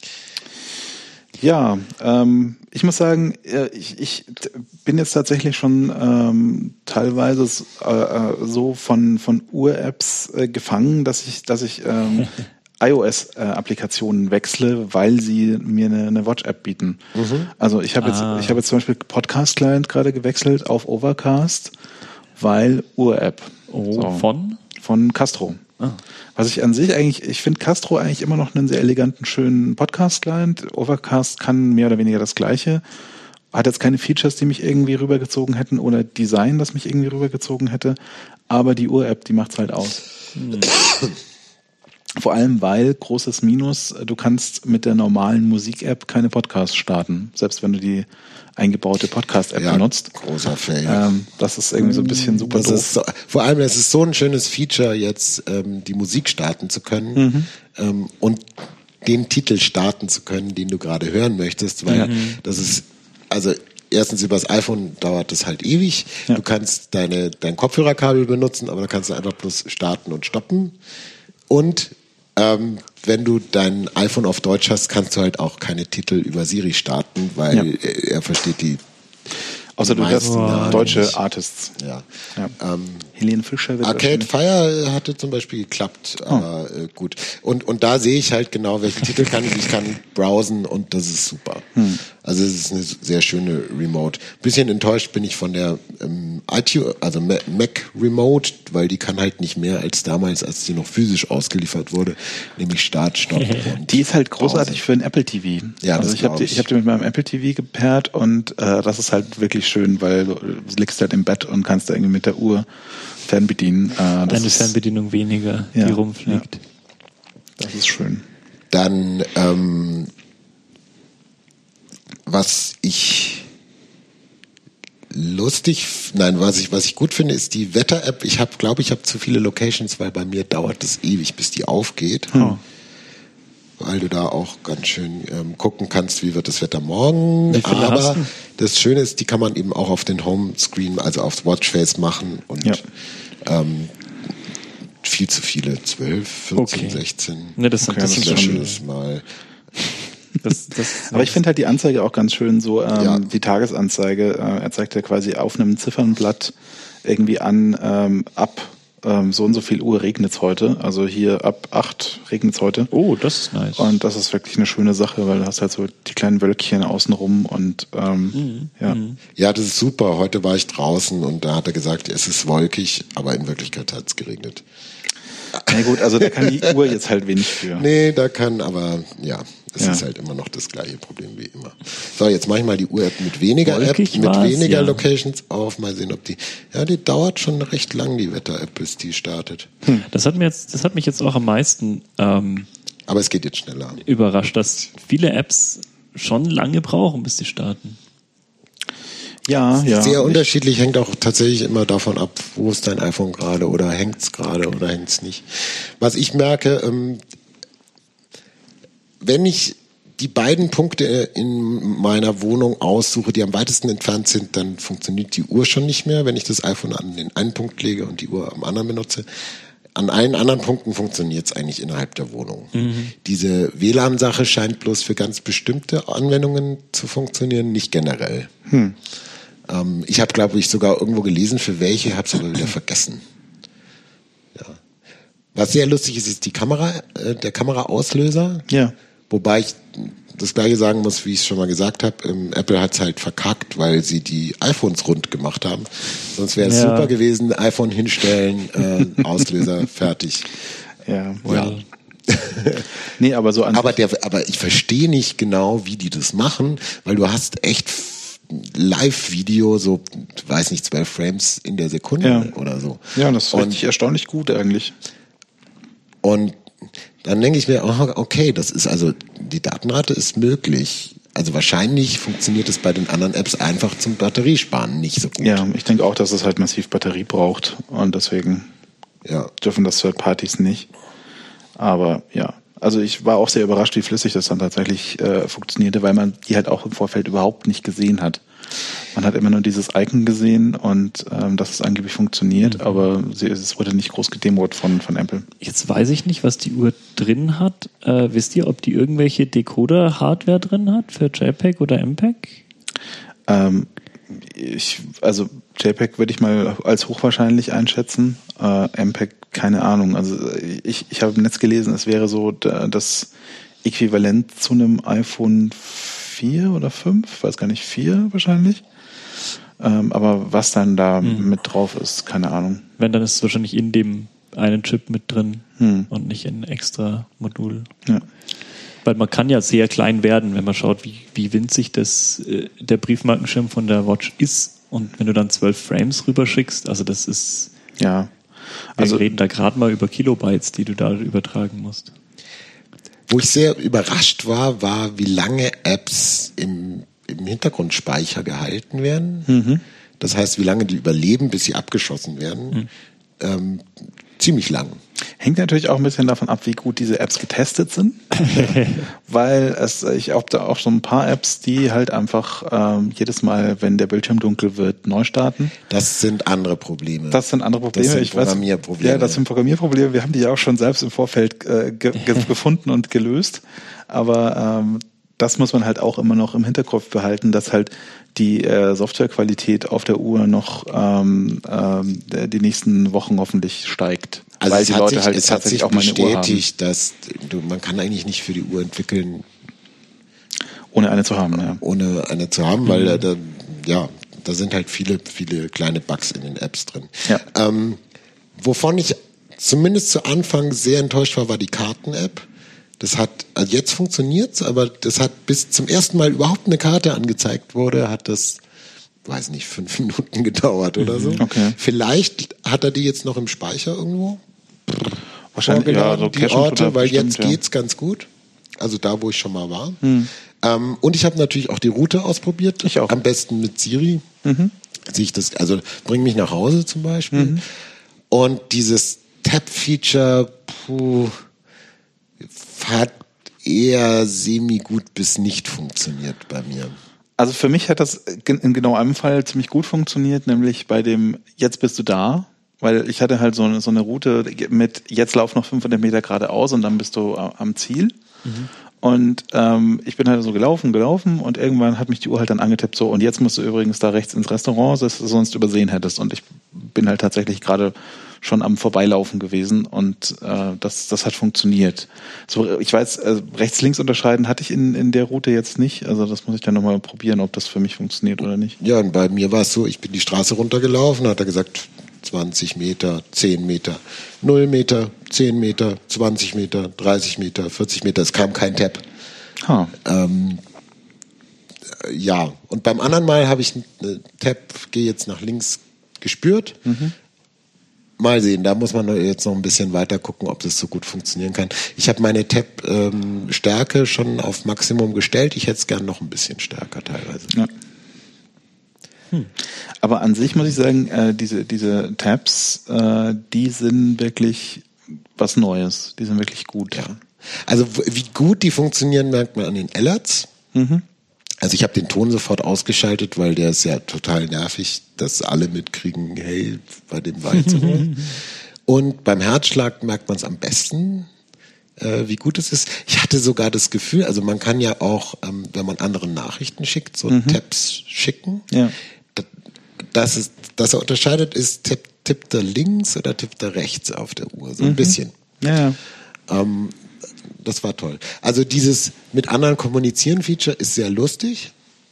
Ja, ähm, ich muss sagen, äh, ich, ich t- bin jetzt tatsächlich schon ähm, teilweise s- äh, äh, so von von Uhr-Apps äh, gefangen, dass ich dass ich ähm, iOS-Applikationen wechsle, weil sie mir eine, eine Watch-App bieten. Also ich habe jetzt Ah. ich habe jetzt zum Beispiel Podcast-Client gerade gewechselt auf Overcast, weil Uhr-App. Oh, So. von? Von Castro. Was ich an sich eigentlich, ich finde Castro eigentlich immer noch einen sehr eleganten, schönen Podcast-Client. Overcast kann mehr oder weniger das Gleiche. Hat jetzt keine Features, die mich irgendwie rübergezogen hätten oder Design, das mich irgendwie rübergezogen hätte. Aber die Uhr-App, die macht's halt aus. Vor allem, weil, großes Minus, du kannst mit der normalen Musik-App keine Podcasts starten. Selbst wenn du die eingebaute Podcast-App Ja, benutzt. großer Fail. Ähm, das ist irgendwie so ein bisschen super Das doof. ist so, vor allem, es ist so ein schönes Feature, jetzt ähm, die Musik starten zu können Mhm. ähm, und den Titel starten zu können, den du gerade hören möchtest, weil das ist, also erstens übers iPhone dauert das halt ewig. Ja. Du kannst deine dein Kopfhörerkabel benutzen, aber da kannst du einfach bloß starten und stoppen. Und ähm, wenn du dein iPhone auf Deutsch hast, kannst du halt auch keine Titel über Siri starten, weil Ja. er, er versteht die. Außer du hörst meisten Namen deutsche nicht. Artists. Ja. Ja. Ähm, Helene Fischer wird Arcade wahrscheinlich- Fire hatte zum Beispiel geklappt, Oh. aber äh, gut. Und, und da sehe ich halt genau, welchen Titel kann ich. Ich kann browsen und das ist super. Hm. Also es ist eine sehr schöne Remote. Bisschen enttäuscht bin ich von der ähm, iTunes, also Ma- Mac Remote, weil die kann halt nicht mehr als damals, als die noch physisch ausgeliefert wurde, nämlich Start, Stopp. und Die ist halt großartig für ein Apple T V. Ja, also das ich habe glaub die, ich. ich hab die mit meinem Apple T V gepaart und äh, das ist halt wirklich schön, weil du liegst halt im Bett und kannst da irgendwie mit der Uhr fernbedienen. Äh, das, Eine ist, Fernbedienung weniger, Ja, die rumfliegt. das ist schön. Dann, ähm, was ich lustig, nein, was ich, was ich gut finde, ist die Wetter-App. Ich habe, glaube ich, habe zu viele Locations, weil bei mir dauert es ewig, bis die aufgeht. Hm. Weil du da auch ganz schön ähm, gucken kannst, wie wird das Wetter morgen. Wie viele hast Aber du? das Schöne ist, die kann man eben auch auf den Homescreen, also aufs Watchface machen und Ja. ähm, viel zu viele. zwölf, vierzehn, Okay. sechzehn. Ne, das, Okay, das das ist ist Das schon. ist mal. Das, das, Aber ich finde halt die Anzeige auch ganz schön, so ähm, Ja. die Tagesanzeige. Äh, er zeigt ja quasi auf einem Ziffernblatt irgendwie an, ähm, ab ähm, so und so viel Uhr regnet's heute. Also hier ab acht regnet's heute. Oh, das ist nice. Und das ist wirklich eine schöne Sache, weil du hast halt so die kleinen Wölkchen außenrum und ähm, ja. Ja, das ist super. Heute war ich draußen und da hat er gesagt, es ist wolkig, aber in Wirklichkeit hat es geregnet. Na gut, also da kann die Uhr jetzt halt wenig für. Nee, da kann, aber ja, es Ja. ist halt immer noch das gleiche Problem wie immer. So, jetzt mache ich mal die Uhr-App mit weniger Wolkig App, mit war's, weniger ja. Locations auf. Mal sehen, ob die, ja, die dauert schon recht lang, die Wetter-App, bis die startet. das hat mir jetzt, das hat mich jetzt auch am meisten ähm, Aber es geht jetzt schneller. überrascht, dass viele Apps schon lange brauchen, bis sie starten. Ja, ja. Sehr Ich- unterschiedlich, hängt auch tatsächlich immer davon ab, wo ist dein iPhone gerade oder hängt's gerade oder hängt's nicht. Was ich merke, ähm, wenn ich die beiden Punkte in meiner Wohnung aussuche, die am weitesten entfernt sind, dann funktioniert die Uhr schon nicht mehr, wenn ich das iPhone an den einen Punkt lege und die Uhr am anderen benutze. An allen anderen Punkten funktioniert es eigentlich innerhalb der Wohnung. Diese W L A N-Sache scheint bloß für ganz bestimmte Anwendungen zu funktionieren, nicht generell. Ähm, ich habe, glaube ich, sogar irgendwo gelesen, für welche, habe es aber wieder vergessen. Ja. Was sehr lustig ist, ist die Kamera, äh, der Kameraauslöser. Ja. Wobei ich das gleiche sagen muss, wie ich es schon mal gesagt habe. Ähm, Apple hat es halt verkackt, weil sie die iPhones rund gemacht haben. Sonst wäre es Ja. super gewesen, iPhone hinstellen, äh, Auslöser, fertig. Ja. Ja. Nee, aber so an Aber, der, aber ich verstehe nicht genau, wie die das machen, weil du hast echt Live-Video, so, weiß nicht, zwölf Frames in der Sekunde Ja. oder so. Ja, das ist Und- richtig erstaunlich gut eigentlich. Und dann denke ich mir, oh, okay, das ist also, die Datenrate ist möglich. Also wahrscheinlich funktioniert es bei den anderen Apps einfach zum Batteriesparen nicht so gut. Ja, ich denke auch, dass es halt massiv Batterie braucht und deswegen Ja. dürfen das Third-Parties nicht. Aber ja, also ich war auch sehr überrascht, wie flüssig das dann tatsächlich äh, funktionierte, weil man die halt auch im Vorfeld überhaupt nicht gesehen hat. Man hat immer nur dieses Icon gesehen und ähm, dass es angeblich funktioniert, aber sie, es wurde nicht groß gedemot von, von Apple. Jetzt weiß ich nicht, was die Uhr drin hat. Äh, wisst ihr, ob die irgendwelche Decoder-Hardware drin hat für JPEG oder MPEG? Ähm, ich, also JPEG würde ich mal als hochwahrscheinlich einschätzen. Äh, MPEG, keine Ahnung. Also ich, ich habe im Netz gelesen, es wäre so da, das Äquivalent zu einem iPhone vier oder fünf, weiß gar nicht, vier wahrscheinlich. Ähm, aber was dann da Hm. mit drauf ist, keine Ahnung. Wenn, dann ist es wahrscheinlich in dem einen Chip mit drin Hm. und nicht in extra Modul. Ja. Weil man kann ja sehr klein werden, wenn man schaut, wie, wie winzig das, äh, der Briefmarkenschirm von der Watch ist. Und wenn du dann zwölf Frames rüberschickst, also das ist, Ja. wir Also reden da gerade mal über Kilobytes, die du da übertragen musst. Wo ich sehr überrascht war, war, wie lange Apps im, im Hintergrundspeicher gehalten werden. Das heißt, wie lange die überleben, bis sie abgeschossen werden. Ähm, ziemlich lang. hängt natürlich auch ein bisschen davon ab, wie gut diese Apps getestet sind. Weil es, ich habe da auch so ein paar Apps, die halt einfach ähm, jedes Mal, wenn der Bildschirm dunkel wird, neu starten. Das sind andere Probleme. Das sind andere Probleme. Das sind ich weiß, Programmierprobleme. ja, das sind Programmierprobleme. Wir haben die ja auch schon selbst im Vorfeld äh, ge ge gefunden und gelöst. Aber ähm, das muss man halt auch immer noch im Hinterkopf behalten, dass halt die äh, Softwarequalität auf der Uhr noch ähm, ähm, die nächsten Wochen hoffentlich steigt. Also weil es die hat Leute sich, halt es hat tatsächlich sich auch mal eine Uhr haben, bestätigt, dass du, man kann eigentlich nicht für die Uhr entwickeln, ohne eine zu haben. Ja. ohne eine zu haben, weil äh, da, ja, da sind halt viele, viele kleine Bugs in den Apps drin. Ja. Ähm, wovon ich zumindest zu Anfang sehr enttäuscht war, war die Karten-App. Das hat, also jetzt funktioniert's, aber das hat bis zum ersten Mal überhaupt eine Karte angezeigt wurde, hat das, weiß nicht, fünf Minuten gedauert oder so. Okay. Vielleicht hat er die jetzt noch im Speicher irgendwo Wahrscheinlich, ja, vorgeladen, so die Cache Orte, oder weil bestimmt, jetzt ja. geht's ganz gut. Also da, wo ich schon mal war. Hm. Ähm, und ich habe natürlich auch die Route ausprobiert. Ich auch. Am besten mit Siri. Mhm. Sehe ich das, also bring mich nach Hause zum Beispiel. Mhm. Und dieses Tab-Feature, puh, hat eher semi-gut bis nicht funktioniert bei mir. Also für mich hat das in genau einem Fall ziemlich gut funktioniert, nämlich bei dem Jetzt bist du da. Weil ich hatte halt so eine, so eine Route mit, jetzt lauf noch fünfhundert Meter geradeaus und dann bist du am Ziel. Mhm. Und ähm, ich bin halt so gelaufen, gelaufen und irgendwann hat mich die Uhr halt dann angetippt, so, und jetzt musst du übrigens da rechts ins Restaurant, das du sonst übersehen hättest. Und ich bin halt tatsächlich gerade schon am Vorbeilaufen gewesen und äh, das, das hat funktioniert. So, ich weiß, äh, rechts-links unterscheiden hatte ich in, in der Route jetzt nicht. Also das muss ich dann nochmal probieren, ob das für mich funktioniert oder nicht. Ja, und bei mir war es so, ich bin die Straße runtergelaufen, hat er gesagt, zwanzig Meter, zehn Meter, null Meter, zehn Meter, zwanzig Meter, dreißig Meter, vierzig Meter. Es kam kein Tab. Huh. Ähm, ja, und beim anderen Mal habe ich eine Tab, gehe jetzt nach links gespürt. Mhm. Mal sehen, da muss man jetzt noch ein bisschen weiter gucken, ob das so gut funktionieren kann. Ich habe meine Tab-Stärke ähm, schon auf Maximum gestellt. Ich hätte es gern noch ein bisschen stärker teilweise. Ja. Hm. Aber an sich muss ich sagen, äh, diese, diese Tabs, äh, die sind wirklich was Neues. Die sind wirklich gut. Ja. Also wie gut die funktionieren, merkt man an den Alerts. Mhm. Also ich habe den Ton sofort ausgeschaltet, weil der ist ja total nervig, dass alle mitkriegen, hey, bei dem war jetzt so. Und beim Herzschlag merkt man es am besten, äh, wie gut es ist. Ich hatte sogar das Gefühl, also man kann ja auch, ähm, wenn man anderen Nachrichten schickt, so mhm. Tabs schicken. Ja. Das ist, das er unterscheidet, ist, tipp, tippt er links oder tippt er rechts auf der Uhr, so ein mhm. bisschen. Ja, ja. Ähm, das war toll. Also dieses mit anderen kommunizieren Feature ist sehr lustig.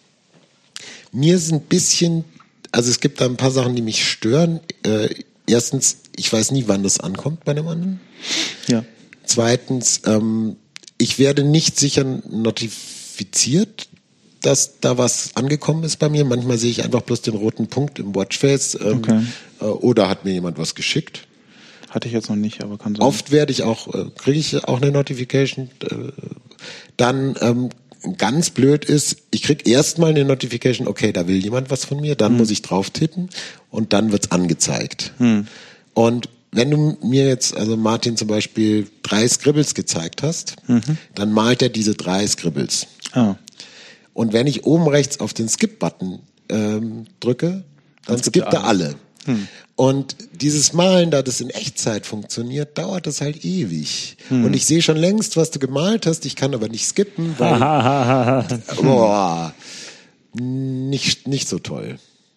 Mir ist ein bisschen, also es gibt da ein paar Sachen, die mich stören. Äh, erstens, ich weiß nie, wann das ankommt bei dem anderen. Ja. Zweitens, ähm, ich werde nicht sicher notifiziert, dass da was angekommen ist bei mir. Manchmal sehe ich einfach bloß den roten Punkt im Watchface ähm, okay. äh, oder hat mir jemand was geschickt. Hatte ich jetzt noch nicht, aber kann sein. Oft werde ich auch, äh, kriege ich auch eine Notification. Äh, dann ähm, ganz blöd ist, ich kriege erstmal eine Notification, okay, da will jemand was von mir, dann hm. muss ich drauf tippen und dann wird's angezeigt. Hm. Und wenn du mir jetzt, also Martin zum Beispiel, drei Scribbles gezeigt hast, mhm. dann malt er diese drei Scribbles. Ah. Und wenn ich oben rechts auf den Skip-Button ähm, drücke, dann skippt, skippt er alle. Hm. Und dieses Malen, da das in Echtzeit funktioniert, dauert das halt ewig. Hm. Und ich sehe schon längst, was du gemalt hast, ich kann aber nicht skippen, weil boah, nicht, nicht so toll.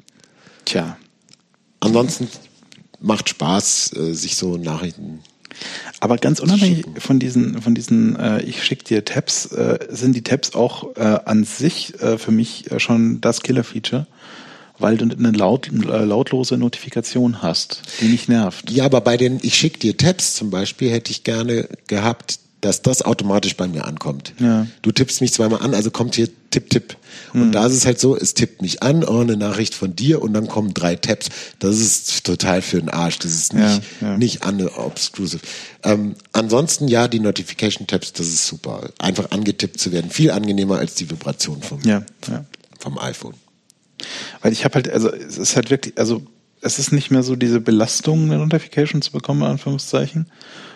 Tja. Ansonsten macht Spaß, sich so Nachrichten. Aber ganz unabhängig von diesen, von diesen, äh, ich schick dir Tabs, äh, sind die Tabs auch äh, an sich äh, für mich äh, schon das Killer-Feature, weil du eine laut, äh, lautlose Notifikation hast, die nicht nervt. Ja, aber bei den, ich schick dir Tabs zum Beispiel, hätte ich gerne gehabt, dass das automatisch bei mir ankommt. Ja. Du tippst mich zweimal an, also kommt hier Tipp, Tipp. Und hm. da ist es halt so, es tippt mich an, oh, eine Nachricht von dir und dann kommen drei Tabs. Das ist total für den Arsch. Das ist nicht, ja, ja. nicht unobtrusive. Ähm, ansonsten, ja, die Notification-Tabs, das ist super. Einfach angetippt zu werden. Viel angenehmer als die Vibration vom, ja, ja. vom iPhone. Weil ich habe halt, also es ist halt wirklich, also es ist nicht mehr so diese Belastung, eine Notification zu bekommen, in Anführungszeichen.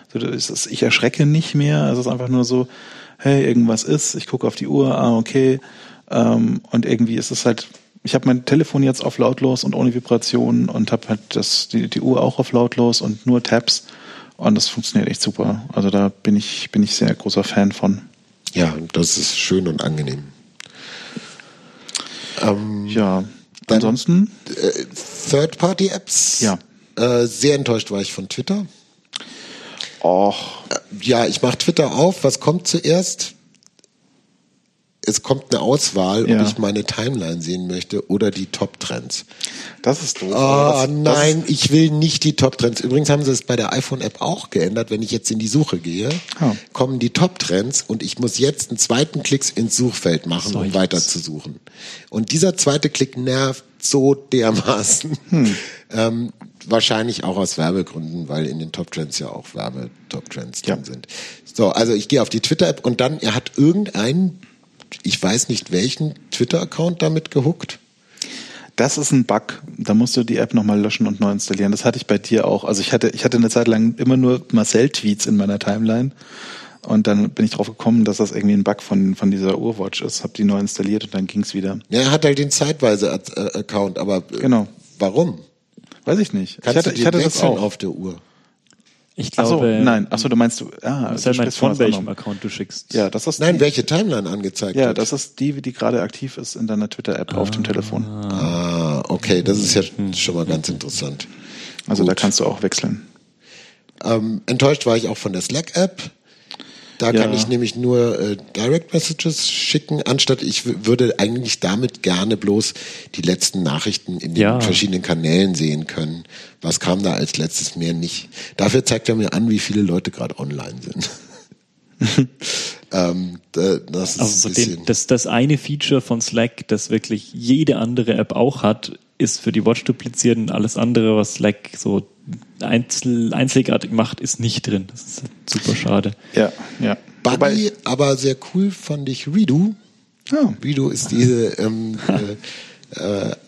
Ich erschrecke nicht mehr, es ist einfach nur so, hey, irgendwas ist, ich gucke auf die Uhr, ah, okay, ähm, und irgendwie ist es halt, ich habe mein Telefon jetzt auf lautlos und ohne Vibration und habe halt das, die, die Uhr auch auf lautlos und nur Tabs und das funktioniert echt super. Also da bin ich, bin ich sehr großer Fan von. Ja, das ist schön und angenehm. Ähm, ja, dann, ansonsten? Äh, Third-Party-Apps? Ja. Äh, sehr enttäuscht war ich von Twitter. Och. Ja, ich mache Twitter auf. Was kommt zuerst? Es kommt eine Auswahl, ja. ob ich meine Timeline sehen möchte oder die Top-Trends. Das ist doof. Oh das, nein, das ich will nicht die Top-Trends. Übrigens haben sie es bei der iPhone-App auch geändert. Wenn ich jetzt in die Suche gehe, oh. kommen die Top-Trends und ich muss jetzt einen zweiten Klick ins Suchfeld machen, so um jetzt. weiter zu suchen. Und dieser zweite Klick nervt so dermaßen. Hm. Ähm, wahrscheinlich auch aus Werbegründen, weil in den Top-Trends ja auch Werbe-Top-Trends drin ja. sind. So, also ich gehe auf die Twitter-App und dann, er hat irgendeinen, ich weiß nicht welchen Twitter-Account damit gehuckt. Das ist ein Bug. Da musst du die App nochmal löschen und neu installieren. Das hatte ich bei dir auch. Also ich hatte, ich hatte eine Zeit lang immer nur Marcel-Tweets in meiner Timeline. Und dann bin ich drauf gekommen, dass das irgendwie ein Bug von, von dieser Urwatch ist. Hab die neu installiert und dann ging's wieder. Ja, er hat halt den zeitweise Account, aber genau. warum? Weiß ich nicht. Kannst ich hatte, du ich hatte das wechseln auch. auf der Uhr? Ich Achso, glaube, nein. Achso, du meinst du, ah, das ist du halt sprichst von was welchem anderem. Account du schickst. Ja, das ist Nein, die, welche Timeline angezeigt ja, wird. das ist die, die gerade aktiv ist in deiner Twitter-App auf dem Telefon. Ah, okay, das ist ja schon mal ganz interessant. Also Gut. da kannst du auch wechseln. Ähm, enttäuscht war ich auch von der Slack-App. Da Ja. kann ich nämlich nur äh, Direct Messages schicken, anstatt ich w- würde eigentlich damit gerne bloß die letzten Nachrichten in den Ja. verschiedenen Kanälen sehen können. Was kam da als letztes mehr nicht? Dafür zeigt er mir an, wie viele Leute gerade online sind. ähm, da, das ist Also ein so bisschen... den, das, das eine Feature von Slack, das wirklich jede andere App auch hat, ist für die Watch dupliziert und alles andere, was Slack so einzel, einzigartig macht, ist nicht drin. Das ist super schade. Ja, ja. Buggy, aber sehr cool fand ich Redo. Ja. Redo ist diese ähm, äh, äh, äh,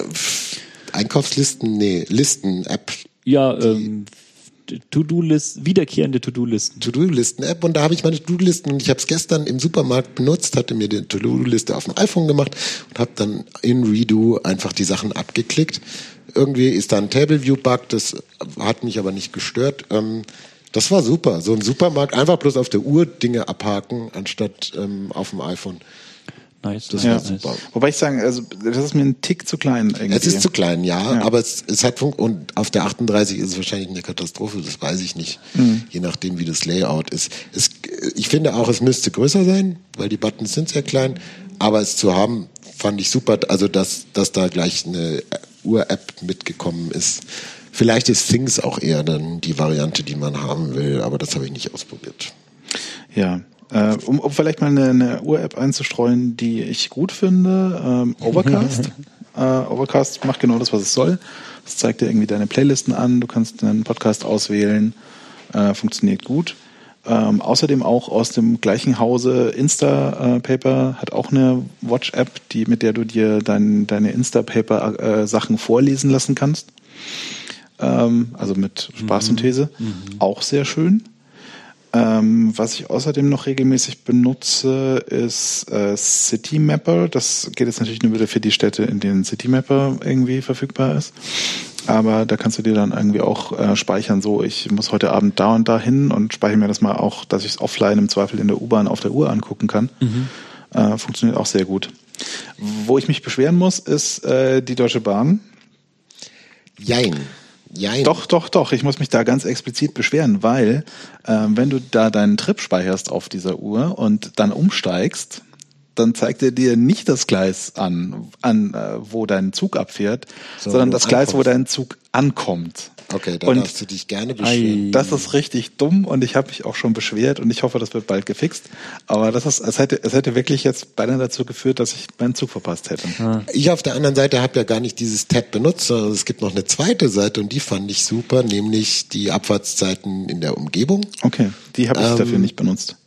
Einkaufslisten, nee, Listen-App, Ja, ähm, To-Do-List, wiederkehrende To-Do-Listen. To-Do-Listen-App, und da habe ich meine To-Do-Listen und ich habe es gestern im Supermarkt benutzt, hatte mir die To-Do-Liste auf dem iPhone gemacht und habe dann in Redo einfach die Sachen abgeklickt. Irgendwie ist da ein Table-View-Bug, das hat mich aber nicht gestört. Ähm, das war super. So ein Supermarkt, einfach bloß auf der Uhr Dinge abhaken, anstatt ähm, auf dem iPhone. Nice, Das nice, war nice. super. Wobei ich sagen, also das ist mir ein Tick zu klein irgendwie. Es ist zu klein, ja, Ja. aber es, es hat funkt und auf der achtunddreißig ist es wahrscheinlich eine Katastrophe, das weiß ich nicht, Mhm. je nachdem wie das Layout ist. Es, ich finde auch, es müsste größer sein, weil die Buttons sind sehr klein, aber es zu haben, fand ich super, also dass, dass da gleich eine Uhr-App mitgekommen ist. Vielleicht ist Things auch eher dann die Variante, die man haben will, aber das habe ich nicht ausprobiert. Ja. Äh, um, um vielleicht mal eine, eine Uhr-App einzustreuen, die ich gut finde, ähm, Overcast. äh, Overcast macht genau das, was es soll. Es zeigt dir irgendwie deine Playlisten an, du kannst einen Podcast auswählen, äh, funktioniert gut. Ähm, außerdem auch aus dem gleichen Hause Instapaper hat auch eine Watch-App, die, mit der du dir dein, deine Instapaper-Sachen vorlesen lassen kannst. Ähm, also mit Sprachsynthese. Mhm. Auch sehr schön. Ähm, was ich außerdem noch regelmäßig benutze, ist äh, Citymapper. Das geht jetzt natürlich nur wieder für die Städte, in denen Citymapper irgendwie verfügbar ist. Aber da kannst du dir dann irgendwie auch äh, speichern, so ich muss heute Abend da und da hin und speichere mir das mal auch, dass ich es offline im Zweifel in der U-Bahn auf der Uhr angucken kann. Mhm. Äh, funktioniert auch sehr gut. Wo ich mich beschweren muss, ist äh, die Deutsche Bahn. Jein. Jein. Doch, doch, doch. Ich muss mich da ganz explizit beschweren, weil äh, wenn du da deinen Trip speicherst auf dieser Uhr und dann umsteigst, dann zeigt er dir nicht das Gleis an, an äh, wo dein Zug abfährt, So, sondern wo das du Gleis, wo ankommst. dein Zug ankommt. Okay, da Und darfst du dich gerne beschweren. das ist richtig dumm und ich habe mich auch schon beschwert und ich hoffe, das wird bald gefixt. Aber das ist, es hätte, es hätte wirklich jetzt beinahe dazu geführt, dass ich meinen Zug verpasst hätte. Ich auf der anderen Seite habe ja gar nicht dieses Tab benutzt, sondern es gibt noch eine zweite Seite und die fand ich super, nämlich die Abfahrtszeiten in der Umgebung. Okay, die habe ich Ähm, dafür nicht benutzt.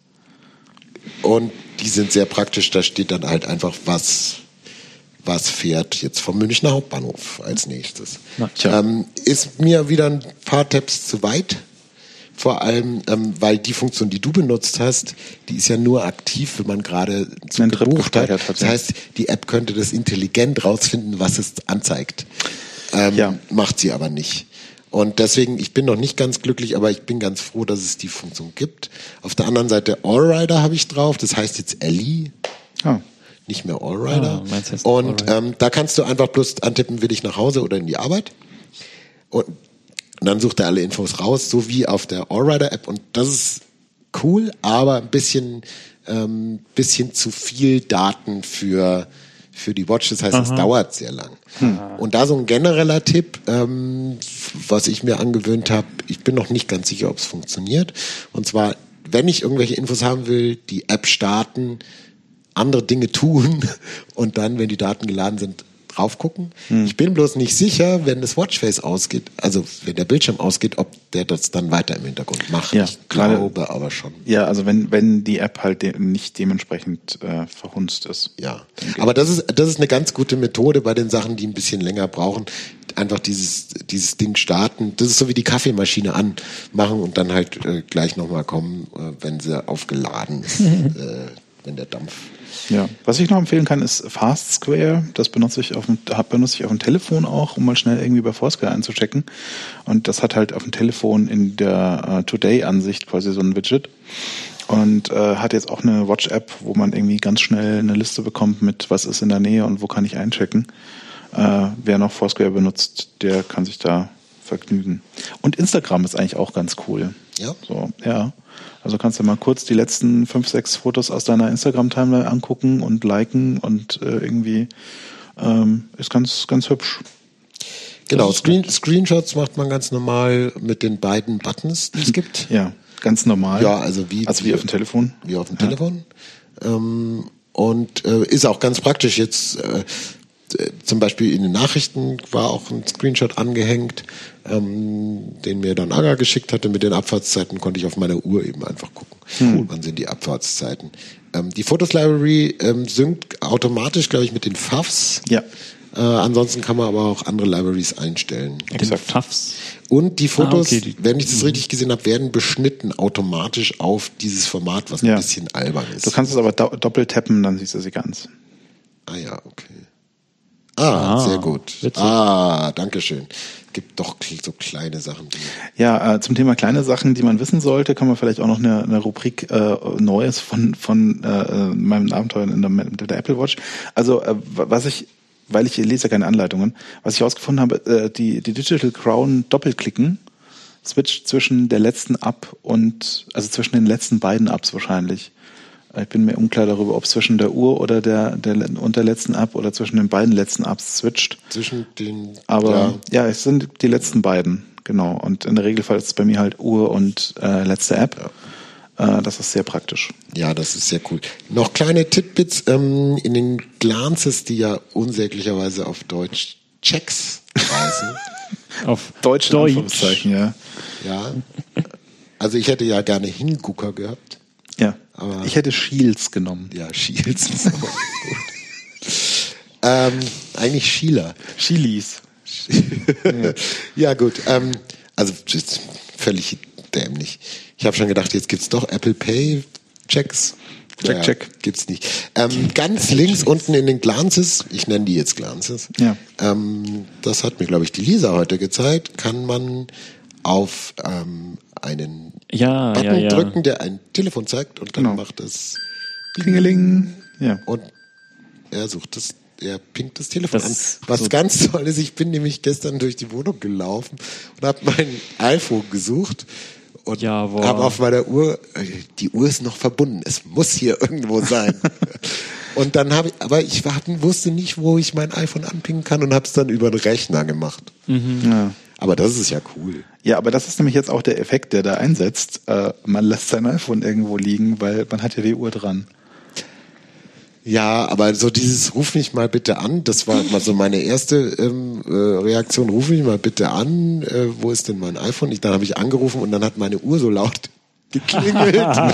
Und die sind sehr praktisch, da steht dann halt einfach, was, was fährt jetzt vom Münchner Hauptbahnhof als nächstes. Na, tja. Ähm, ist mir wieder ein paar Tabs zu weit. Vor allem, ähm, weil die Funktion, die du benutzt hast, die ist ja nur aktiv, wenn man gerade zu Einen Trip gebucht hat. gespeichert hat, Das ja. heißt, die App könnte das intelligent rausfinden, was es anzeigt. Ähm, Ja. Macht sie aber nicht. Und deswegen, ich bin noch nicht ganz glücklich, aber ich bin ganz froh, dass es die Funktion gibt. Auf der anderen Seite Allrider habe ich drauf, das heißt jetzt Ellie, Ah. nicht mehr Allrider. Ah, meins heißt Und Allrider. ähm, da kannst du einfach bloß antippen, will ich nach Hause oder in die Arbeit. Und, und dann sucht er alle Infos raus, so wie auf der Allrider-App. Und das ist cool, aber ein bisschen, ähm, bisschen zu viel Daten für, für die Watch. Das heißt, es dauert sehr lang. Und da so ein genereller Tipp, ähm, was ich mir angewöhnt habe, ich bin noch nicht ganz sicher, ob es funktioniert. Und zwar, wenn ich irgendwelche Infos haben will, die App starten, andere Dinge tun und dann, wenn die Daten geladen sind, drauf gucken. Hm. Ich bin bloß nicht sicher, wenn das Watchface ausgeht, also wenn der Bildschirm ausgeht, ob der das dann weiter im Hintergrund macht. Ja, ich gerade- glaube aber schon. Ja, also wenn, wenn die App halt de- nicht dementsprechend äh, verhunzt ist. Ja, aber das ist, das ist eine ganz gute Methode bei den Sachen, die ein bisschen länger brauchen. Einfach dieses, dieses Ding starten. Das ist so wie die Kaffeemaschine anmachen und dann halt äh, gleich nochmal kommen, äh, wenn sie aufgeladen ist. äh, wenn der Dampf... Ja, was ich noch empfehlen kann, ist Fast Square. Das benutze ich auf dem, benutze ich auf dem Telefon auch, um mal schnell irgendwie bei Foursquare einzuchecken. Und das hat halt auf dem Telefon in der uh, Today-Ansicht quasi so ein Widget. Und äh, hat jetzt auch eine Watch-App, wo man irgendwie ganz schnell eine Liste bekommt mit, was ist in der Nähe und wo kann ich einchecken. Äh, wer noch Foursquare benutzt, der kann sich da vergnügen. Und Instagram ist eigentlich auch ganz cool. Ja? So, ja. Also kannst du mal kurz die letzten fünf, sechs Fotos aus deiner Instagram-Timeline angucken und liken und äh, irgendwie ähm, ist ganz, ganz hübsch. Genau, Screen, Screenshots macht man ganz normal mit den beiden Buttons, die es gibt. Ja, ganz normal. Ja, also wie, also wie auf dem Telefon. Wie auf dem ja. Telefon. Ähm, und äh, ist auch ganz praktisch jetzt. Äh, Zum Beispiel in den Nachrichten war auch ein Screenshot angehängt, ähm, den mir dann Aga geschickt hatte. Mit den Abfahrtszeiten konnte ich auf meiner Uhr eben einfach gucken. Hm. Wann sind die Abfahrtszeiten? Ähm, die Photos Library ähm, synkt automatisch, glaube ich, mit den F A Fs. Ja. Äh, ansonsten kann man aber auch andere Libraries einstellen. Exakt. F A Fs. Und die Fotos, ah, okay, die, wenn ich das richtig gesehen habe, werden beschnitten automatisch auf dieses Format, was ja. ein bisschen albern ist. Du kannst es aber do- doppelt tappen, dann siehst du sie ganz. Ah ja, okay. Ah, Ah, sehr gut. witzig. Ah, danke schön. Gibt doch so kleine Sachen. Die Ja, äh, zum Thema kleine Sachen, die man wissen sollte, kann man vielleicht auch noch eine, eine Rubrik äh, Neues von von äh, meinem Abenteuer in der, mit der Apple Watch. Also äh, was ich, weil ich lese ja keine Anleitungen, was ich herausgefunden habe, äh, die die Digital Crown doppelklicken, switcht zwischen der letzten App und also zwischen den letzten beiden Apps wahrscheinlich. Ich bin mir unklar darüber, ob es zwischen der Uhr oder der, der und der letzten App oder zwischen den beiden letzten Apps switcht. zwischen den. Aber ja. ja, es sind die letzten beiden, genau. Und in der Regelfall ist es bei mir halt Uhr und äh, letzte App. Ja. Äh, das ist sehr praktisch. Ja, das ist sehr cool. Noch kleine Tidbits ähm, in den Glances, die ja unsäglicherweise auf Deutsch Checks heißen. Auf Deutsch, Deutsch. Anführungszeichen, ja. Ja. Also ich hätte ja gerne Hingucker gehabt. Ja. Aber ich hätte Shields genommen. Ja, Shields ist aber gut. ähm, eigentlich Schieler. Chilis. ja. ja, gut. Ähm, also völlig dämlich. Ich habe schon gedacht, jetzt gibt's doch Apple Pay Checks. Check, ja, check. Gibt's nicht. Ähm, ganz links unten in den Glances, ich nenne die jetzt Glances, ja. ähm, das hat mir, glaube ich, die Lisa heute gezeigt, kann man auf ähm, einen ja, Button ja, ja. drücken, der ein Telefon zeigt und dann Genau. macht es Klingeling. Ja. und er sucht das, er pinkt das Telefon Das an. Was so ganz toll ist, ich bin nämlich gestern durch die Wohnung gelaufen und habe mein iPhone gesucht und Jawohl. habe auf meiner Uhr, die Uhr ist noch verbunden, es muss hier irgendwo sein. Und dann habe ich, aber ich war, wusste nicht, wo ich mein iPhone anpingen kann und habe es dann über den Rechner gemacht. Mhm. Ja. Aber das ist ja cool. Ja, aber das ist nämlich jetzt auch der Effekt, der da einsetzt. Äh, man lässt sein iPhone irgendwo liegen, weil man hat ja die Uhr dran. Ja, aber so dieses ruf mich mal bitte an, das war mal so meine erste ähm, äh, Reaktion, ruf mich mal bitte an, äh, wo ist denn mein iPhone? Ich, dann habe ich angerufen und dann hat meine Uhr so laut geklingelt,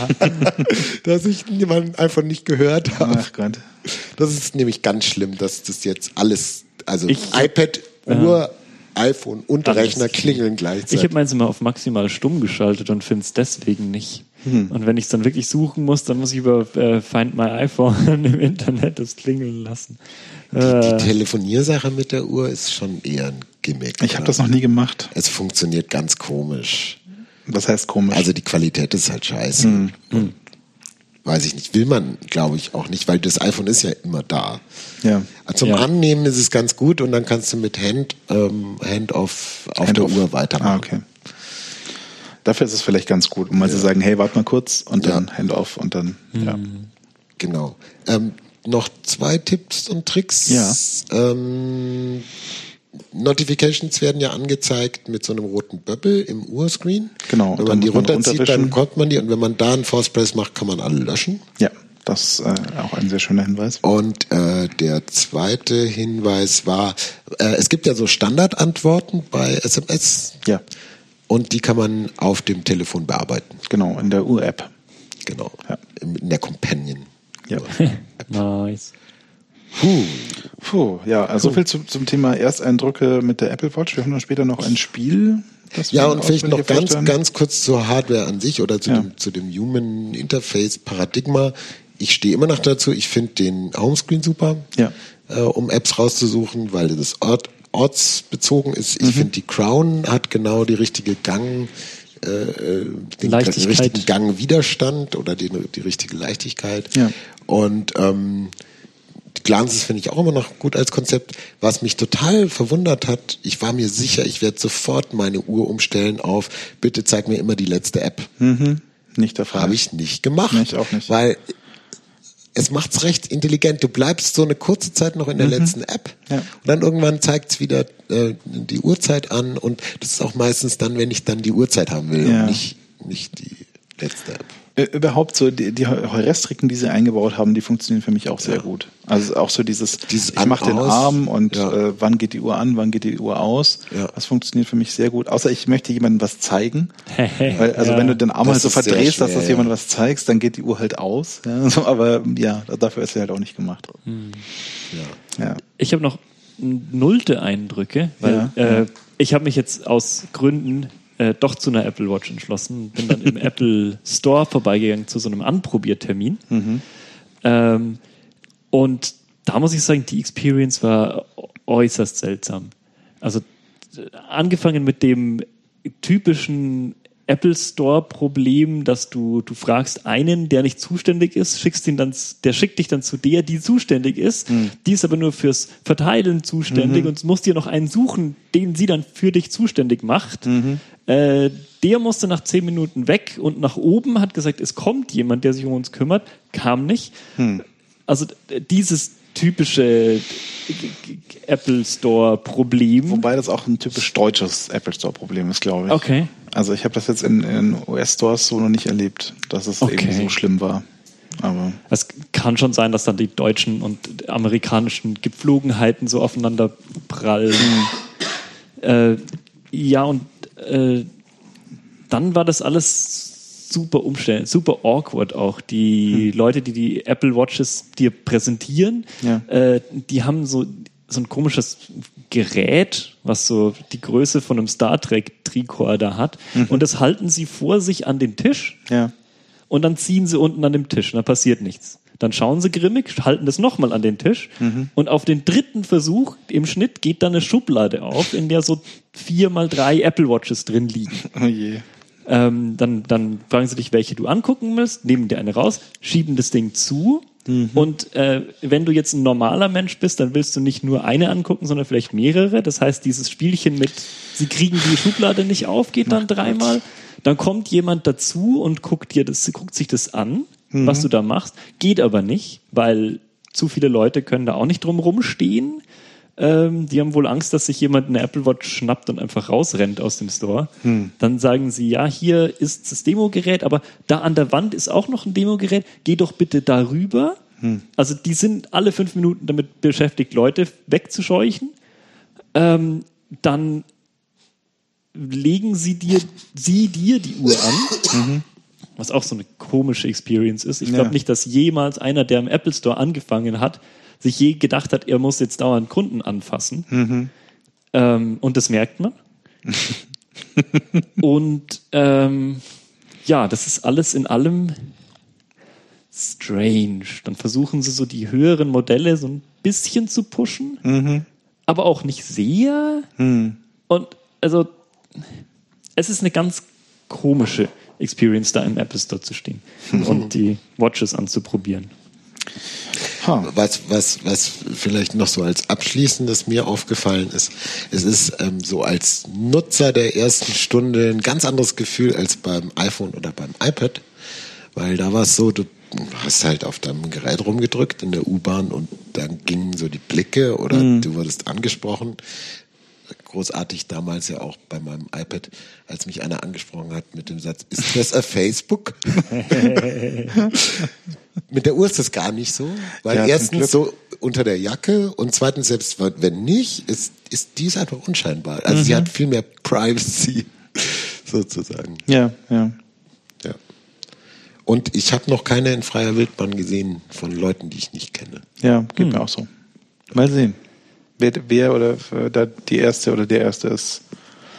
dass ich mein iPhone nicht gehört habe. Ach Gott. Das ist nämlich ganz schlimm, dass das jetzt alles, also Ich- iPad, Uhr, iPhone und Alles. Rechner klingeln gleichzeitig. Ich habe meins immer auf maximal stumm geschaltet und finde es deswegen nicht. Hm. Und wenn ich es dann wirklich suchen muss, dann muss ich über äh, Find My iPhone im Internet das klingeln lassen. die, Äh, die Telefoniersache mit der Uhr ist schon eher ein Gimmick. Ich habe das noch nie gemacht. Es funktioniert ganz komisch. Was heißt komisch? Also die Qualität ist halt scheiße. Hm. Und weiß ich nicht, will man, glaube ich, auch nicht, weil das iPhone ist ja immer da. ja. Zum Ja. Annehmen ist es ganz gut und dann kannst du mit Hand, ähm, Hand-off auf Hand der off. Uhr weitermachen. Ah, okay. Dafür ist es vielleicht ganz gut, um mal zu sagen, hey, warte mal kurz und dann Ja. Hand off und dann, ja. Genau. Ähm, noch zwei Tipps und Tricks. Ja. Ähm, Notifications werden ja angezeigt mit so einem roten Böppel im Urscreen. Genau, Wenn dann man die muss man runterzieht, dann runterwischen. kommt man die und wenn man da einen Force Press macht, kann man alle löschen. Ja, das ist äh, auch ein sehr schöner Hinweis. Und äh, der zweite Hinweis war, äh, es gibt ja so Standardantworten bei S M S Ja, und die kann man auf dem Telefon bearbeiten. genau, in der Uhr-App. Genau. Ja. In der Companion. Ja. nice. Puh. Puh, ja, also so viel zu, zum Thema Ersteindrücke mit der Apple Watch. Wir haben dann später noch ein Spiel. Das Ja, wir und vielleicht noch ausführlicher ganz, vorstellen. ganz kurz zur Hardware an sich oder zu, Ja. dem, zu dem Human Interface Paradigma. ich stehe immer noch dazu, ich finde den Homescreen super, Ja. äh, um Apps rauszusuchen, weil das Ort, ortsbezogen ist. Ich mhm. finde, die Crown hat genau die richtige Gang, äh, den richtigen Gangwiderstand oder die, die richtige Leichtigkeit. Ja. Und ähm, Glances finde ich auch immer noch gut als Konzept. Was mich total verwundert hat, ich war mir sicher, ich werde sofort meine Uhr umstellen auf, bitte zeig mir immer die letzte App. Mhm. Nicht der Fall. Habe ich nicht gemacht. Nee, ich auch nicht. Weil es macht's recht intelligent. Du bleibst so eine kurze Zeit noch in der mhm. letzten App ja. und dann irgendwann zeigt's wieder äh, die Uhrzeit an und das ist auch meistens dann, wenn ich dann die Uhrzeit haben will ja. und nicht, nicht die letzte App. Überhaupt so, die, die Heuristiken, die sie eingebaut haben, die funktionieren für mich auch sehr ja. gut. Also auch so dieses, dieses ich mache den Arm und ja. äh, wann geht die Uhr an, wann geht die Uhr aus. Ja. Das funktioniert für mich sehr gut. Außer ich möchte jemandem was zeigen. Weil, also ja. wenn du den Arm das halt so verdrehst, schwer, dass das jemand was zeigst, dann geht die Uhr halt aus. Ja, so, aber ja, dafür ist sie halt auch nicht gemacht. Hm. Ja. Ja. Ich habe noch nullte Eindrücke, weil ja. äh, ich habe mich jetzt aus Gründen Äh, doch zu einer Apple Watch entschlossen. Bin dann im Apple Store vorbeigegangen zu so einem Anprobiertermin. Mhm. Ähm, und da muss ich sagen, die Experience war äußerst seltsam. Also angefangen mit dem typischen Apple Store Problem, dass du, du fragst einen, der nicht zuständig ist, schickst ihn dann, der schickt dich dann zu der, die zuständig ist, mhm. die ist aber nur fürs Verteilen zuständig mhm. und musst dir noch einen suchen, den sie dann für dich zuständig macht. Mhm. Äh, der musste nach zehn Minuten weg und nach oben, hat gesagt, es kommt jemand, der sich um uns kümmert, kam nicht. Mhm. Also dieses typische Apple Store Problem. Wobei das auch ein typisch deutsches Apple Store Problem ist, glaube ich. Okay. Also ich habe das jetzt in, in U S-Stores so noch nicht erlebt, dass es okay. eben so schlimm war. Aber es kann schon sein, dass dann die deutschen und amerikanischen Gepflogenheiten so aufeinander prallen. äh, ja, und äh, dann war das alles super umständlich, super awkward auch. Die hm. Leute, die die Apple Watches dir präsentieren, ja. äh, die haben so, so ein komisches Gerät, was so die Größe von einem Star Trek Tricorder hat. Mhm. Und das halten sie vor sich an den Tisch. Ja. Und dann ziehen sie unten an dem Tisch und da passiert nichts. Dann schauen sie grimmig, halten das nochmal an den Tisch mhm. und auf den dritten Versuch im Schnitt geht dann eine Schublade auf, in der so vier mal drei Apple Watches drin liegen. Oh je. Ähm, dann, dann fragen sie dich, welche du angucken willst, nehmen dir eine raus, schieben das Ding zu mhm. und äh, wenn du jetzt ein normaler Mensch bist, dann willst du nicht nur eine angucken, sondern vielleicht mehrere. Das heißt, dieses Spielchen mit, sie kriegen die Schublade nicht auf, geht dann Ach, dreimal. Dann kommt jemand dazu und guckt dir das, guckt sich das an, mhm. was du da machst. Geht aber nicht, weil zu viele Leute können da auch nicht drum rumstehen. Ähm, die haben wohl Angst, dass sich jemand eine Apple Watch schnappt und einfach rausrennt aus dem Store. Mhm. Dann sagen sie, ja, hier ist das Demogerät, aber da an der Wand ist auch noch ein Demogerät. Geh doch bitte darüber. Mhm. Also die sind alle fünf Minuten damit beschäftigt, Leute wegzuscheuchen. Ähm, dann legen sie dir, sie dir die Uhr an, mhm. was auch so eine komische Experience ist. Ich Ja. glaube nicht, dass jemals einer, der im Apple Store angefangen hat, sich je gedacht hat, er muss jetzt dauernd Kunden anfassen. Mhm. Ähm, und das merkt man. Und ähm, ja, das ist alles in allem strange. Dann versuchen sie so die höheren Modelle so ein bisschen zu pushen, Mhm. aber auch nicht sehr. Mhm. Und also es ist eine ganz komische Experience, da im Apple Store zu stehen und die Watches anzuprobieren. Ha. Was, was, was vielleicht noch so als Abschließendes mir aufgefallen ist, es ist ähm, so als Nutzer der ersten Stunde ein ganz anderes Gefühl als beim iPhone oder beim iPad, weil da war es so, du hast halt auf deinem Gerät rumgedrückt in der U-Bahn und dann gingen so die Blicke oder mhm. du wurdest angesprochen. Großartig damals ja auch bei meinem iPad, als mich einer angesprochen hat mit dem Satz, ist das ein Facebook? Mit der Uhr ist das gar nicht so, weil Ja, erstens so unter der Jacke und zweitens selbst wenn nicht, ist, ist dies einfach unscheinbar. Also Mhm. sie hat viel mehr Privacy sozusagen. Ja, ja. Ja. Und ich habe noch keine in freier Wildbahn gesehen von Leuten, die ich nicht kenne. Ja, geht mir auch so. Mal sehen, wer, wer oder äh, da die Erste oder der Erste ist,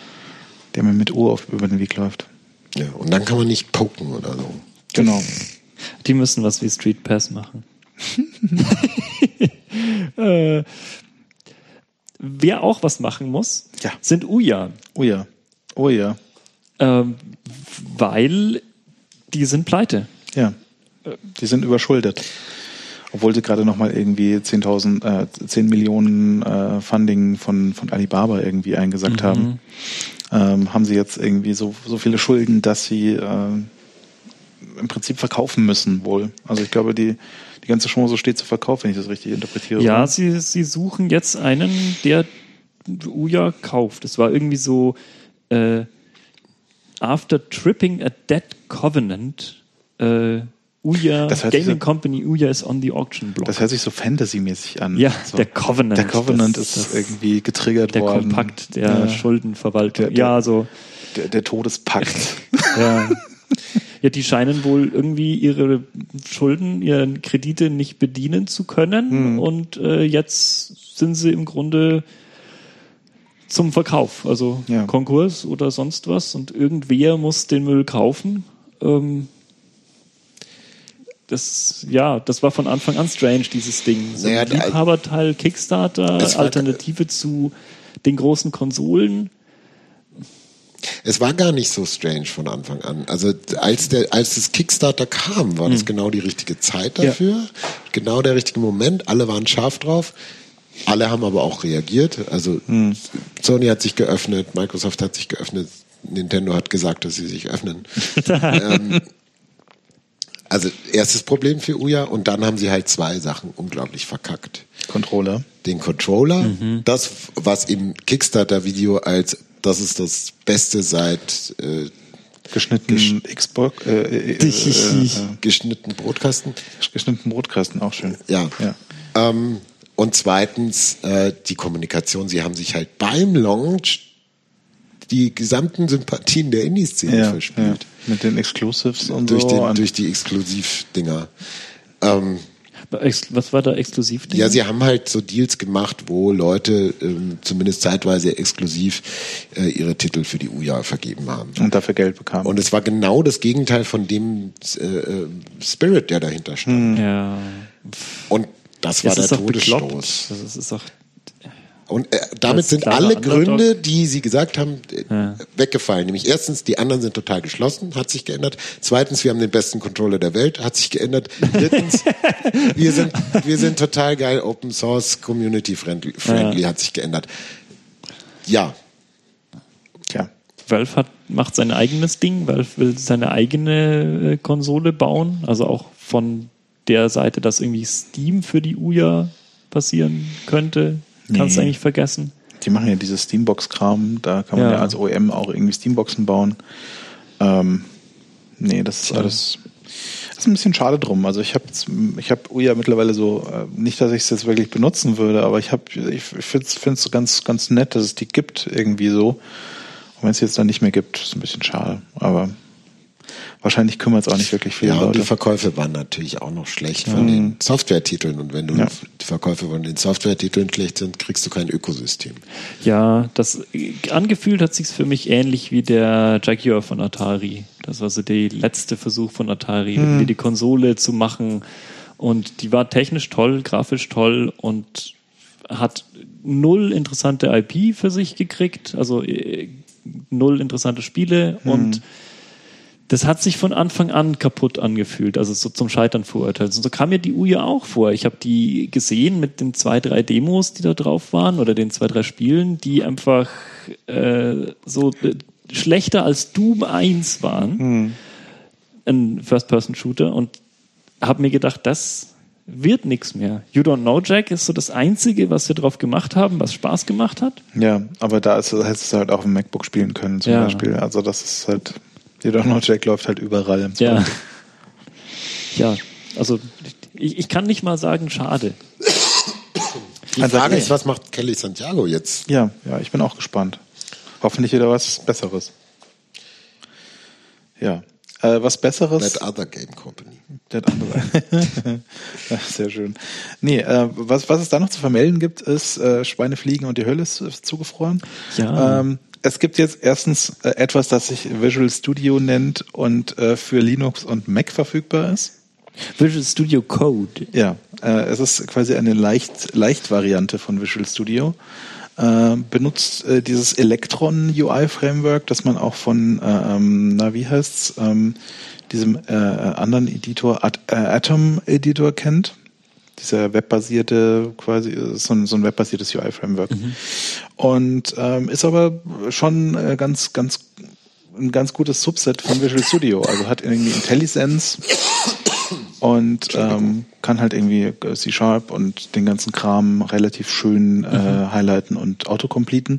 der mir mit Uhr auf, über den Weg läuft. Ja, und dann kann man nicht poken oder so. Genau. Die müssen was wie Street Pass machen. äh, wer auch was machen muss, Ja. sind Ouya. Oh ja. Oh ja. Ähm, weil die sind pleite. Ja. Die sind überschuldet. Obwohl sie gerade nochmal irgendwie zehntausend, äh, zehn Millionen äh, Funding von, von Alibaba irgendwie eingesackt Mhm. haben, ähm, haben sie jetzt irgendwie so, so viele Schulden, dass sie äh, im Prinzip verkaufen müssen wohl. Also ich glaube, die, die ganze Chance steht zu Verkauf, wenn ich das richtig interpretiere. Ja, oder? sie, sie suchen jetzt einen, der Ouya kauft. Es war irgendwie so, äh, after tripping a dead covenant, äh, Ouya, Das hört sich Gaming so- Company Ouya is on the auction block. Das hört sich so Fantasy-mäßig an. Ja, so. der Covenant. Der Covenant Das- ist das- irgendwie getriggert der worden. Kompakt der Ja. Schuldenverwaltung. Der- der- ja, so. Der, der Todespakt. Ja. Ja, die scheinen wohl irgendwie ihre Schulden, ihre Kredite nicht bedienen zu können. Hm. Und äh, jetzt sind sie im Grunde zum Verkauf. Also Ja. Konkurs oder sonst was. Und irgendwer muss den Müll kaufen. Ähm, das, ja, das war von Anfang an strange, dieses Ding. So Naja, ein der- Liebhaberteil, Kickstarter, Es war- Alternative zu den großen Konsolen. Es war gar nicht so strange von Anfang an. Also als der, als das Kickstarter kam, war das genau die richtige Zeit dafür. Genau der richtige Moment. Alle waren scharf drauf. Alle haben aber auch reagiert. Also Sony hat sich geöffnet, Microsoft hat sich geöffnet, Nintendo hat gesagt, dass sie sich öffnen. ähm, also erstes Problem für Ouya und dann haben sie halt zwei Sachen unglaublich verkackt. Controller. Den Controller, das, was im Kickstarter-Video als das ist das Beste seit äh, Geschnitten Xbox. Äh, äh, äh, äh, geschnittenen Brotkasten. geschnitten Brotkasten, auch schön. Ja. Ja. Ähm, und zweitens äh, die Kommunikation. Sie haben sich halt beim Launch die gesamten Sympathien der Indie-Szene Ja, ja. verspielt. Mit den Exclusives und Durch, so. den, und durch die Exklusivdinger. Ähm, Was war da exklusiv? ja, sie haben halt so Deals gemacht, wo Leute ähm, zumindest zeitweise exklusiv äh, ihre Titel für die Ouya vergeben haben. und dafür Geld bekam. Und es war genau das Gegenteil von dem äh, Spirit, der dahinter stand. Ja. Und das war Das der ist doch bekloppt. Todesstoß. Das ist, ist doch, Und äh, damit Das sind klare alle Underdog. Gründe, die sie gesagt haben, äh, Ja. weggefallen. Nämlich erstens, die anderen sind total geschlossen, hat sich geändert. Zweitens, wir haben den besten Controller der Welt, hat sich geändert. Drittens, wir sind wir sind total geil, Open Source, Community friendly, friendly Ja. hat sich geändert. Ja, Tja. Valve hat, macht sein eigenes Ding. Valve will seine eigene äh, Konsole bauen. Also auch von der Seite, dass irgendwie Steam für die Ouya passieren könnte. Kannst du Nee. eigentlich vergessen. Die machen ja dieses Steambox-Kram, da kann man Ja. ja, als O E M auch irgendwie Steamboxen bauen. Ähm, nee, das ist Tja. alles. Das ist ein bisschen schade drum. Also ich habe ich hab Ouya mittlerweile so, äh, nicht, dass ich es jetzt wirklich benutzen würde, aber ich habe, ich finde es ganz, ganz nett, dass es die gibt irgendwie so. Und wenn es jetzt dann nicht mehr gibt, ist ein bisschen schade. Aber wahrscheinlich kümmert es auch nicht wirklich viele ja, und Leute. die Verkäufe waren natürlich auch noch schlecht von den Softwaretiteln. Und wenn du Ja. die Verkäufe von den Softwaretiteln schlecht sind, kriegst du kein Ökosystem. Ja, das angefühlt hat sich's für mich ähnlich wie der Jaguar von Atari. Das war so der letzte Versuch von Atari, irgendwie die Konsole zu machen. Und die war technisch toll, grafisch toll und hat null interessante I P für sich gekriegt, also äh, null interessante Spiele und das hat sich von Anfang an kaputt angefühlt, also so zum Scheitern verurteilt. Und so kam mir die Ouya auch vor. Ich habe die gesehen mit den zwei, drei Demos, die da drauf waren oder den zwei, drei Spielen, die einfach äh, so äh, schlechter als Doom eins waren. Ein First-Person-Shooter und habe mir gedacht, das wird nichts mehr. You Don't Know Jack ist so das Einzige, was wir drauf gemacht haben, was Spaß gemacht hat. Ja, aber da ist, hättest du halt auch im MacBook spielen können zum Ja. Beispiel. Also das ist halt, You Don't Know Jack läuft halt überall im Ja. Zweifel. Ja, also ich, ich kann nicht mal sagen, schade. Die Also, Frage nee. ist, was macht Kelly Santiago jetzt? Ja, ja, ich bin auch gespannt. Hoffentlich wieder was Besseres. Ja. Äh, was Besseres. That Other Game Company. Der andere. Ja, sehr schön. Nee, äh, was, was es da noch zu vermelden gibt, ist, äh, Schweine fliegen und die Hölle ist, ist zugefroren. Ja. Ähm, es gibt jetzt erstens äh, etwas, das sich Visual Studio nennt und äh, für Linux und Mac verfügbar ist. Visual Studio Code. Ja, äh, es ist quasi eine leicht, leicht Variante von Visual Studio. Äh, benutzt äh, dieses Electron U I-Framework, das man auch von, äh, ähm, na wie heißt's, ähm, diesem äh, anderen Editor, At- äh, Atom-Editor kennt. Dieser webbasierte, quasi, so ein, so ein webbasiertes U I-Framework. Mhm. Und ähm, ist aber schon äh, ganz, ganz, ein ganz gutes Subset von Visual Studio. Also hat irgendwie IntelliSense und ähm, kann halt irgendwie C-Sharp und den ganzen Kram relativ schön äh, mhm. highlighten und autocompleten.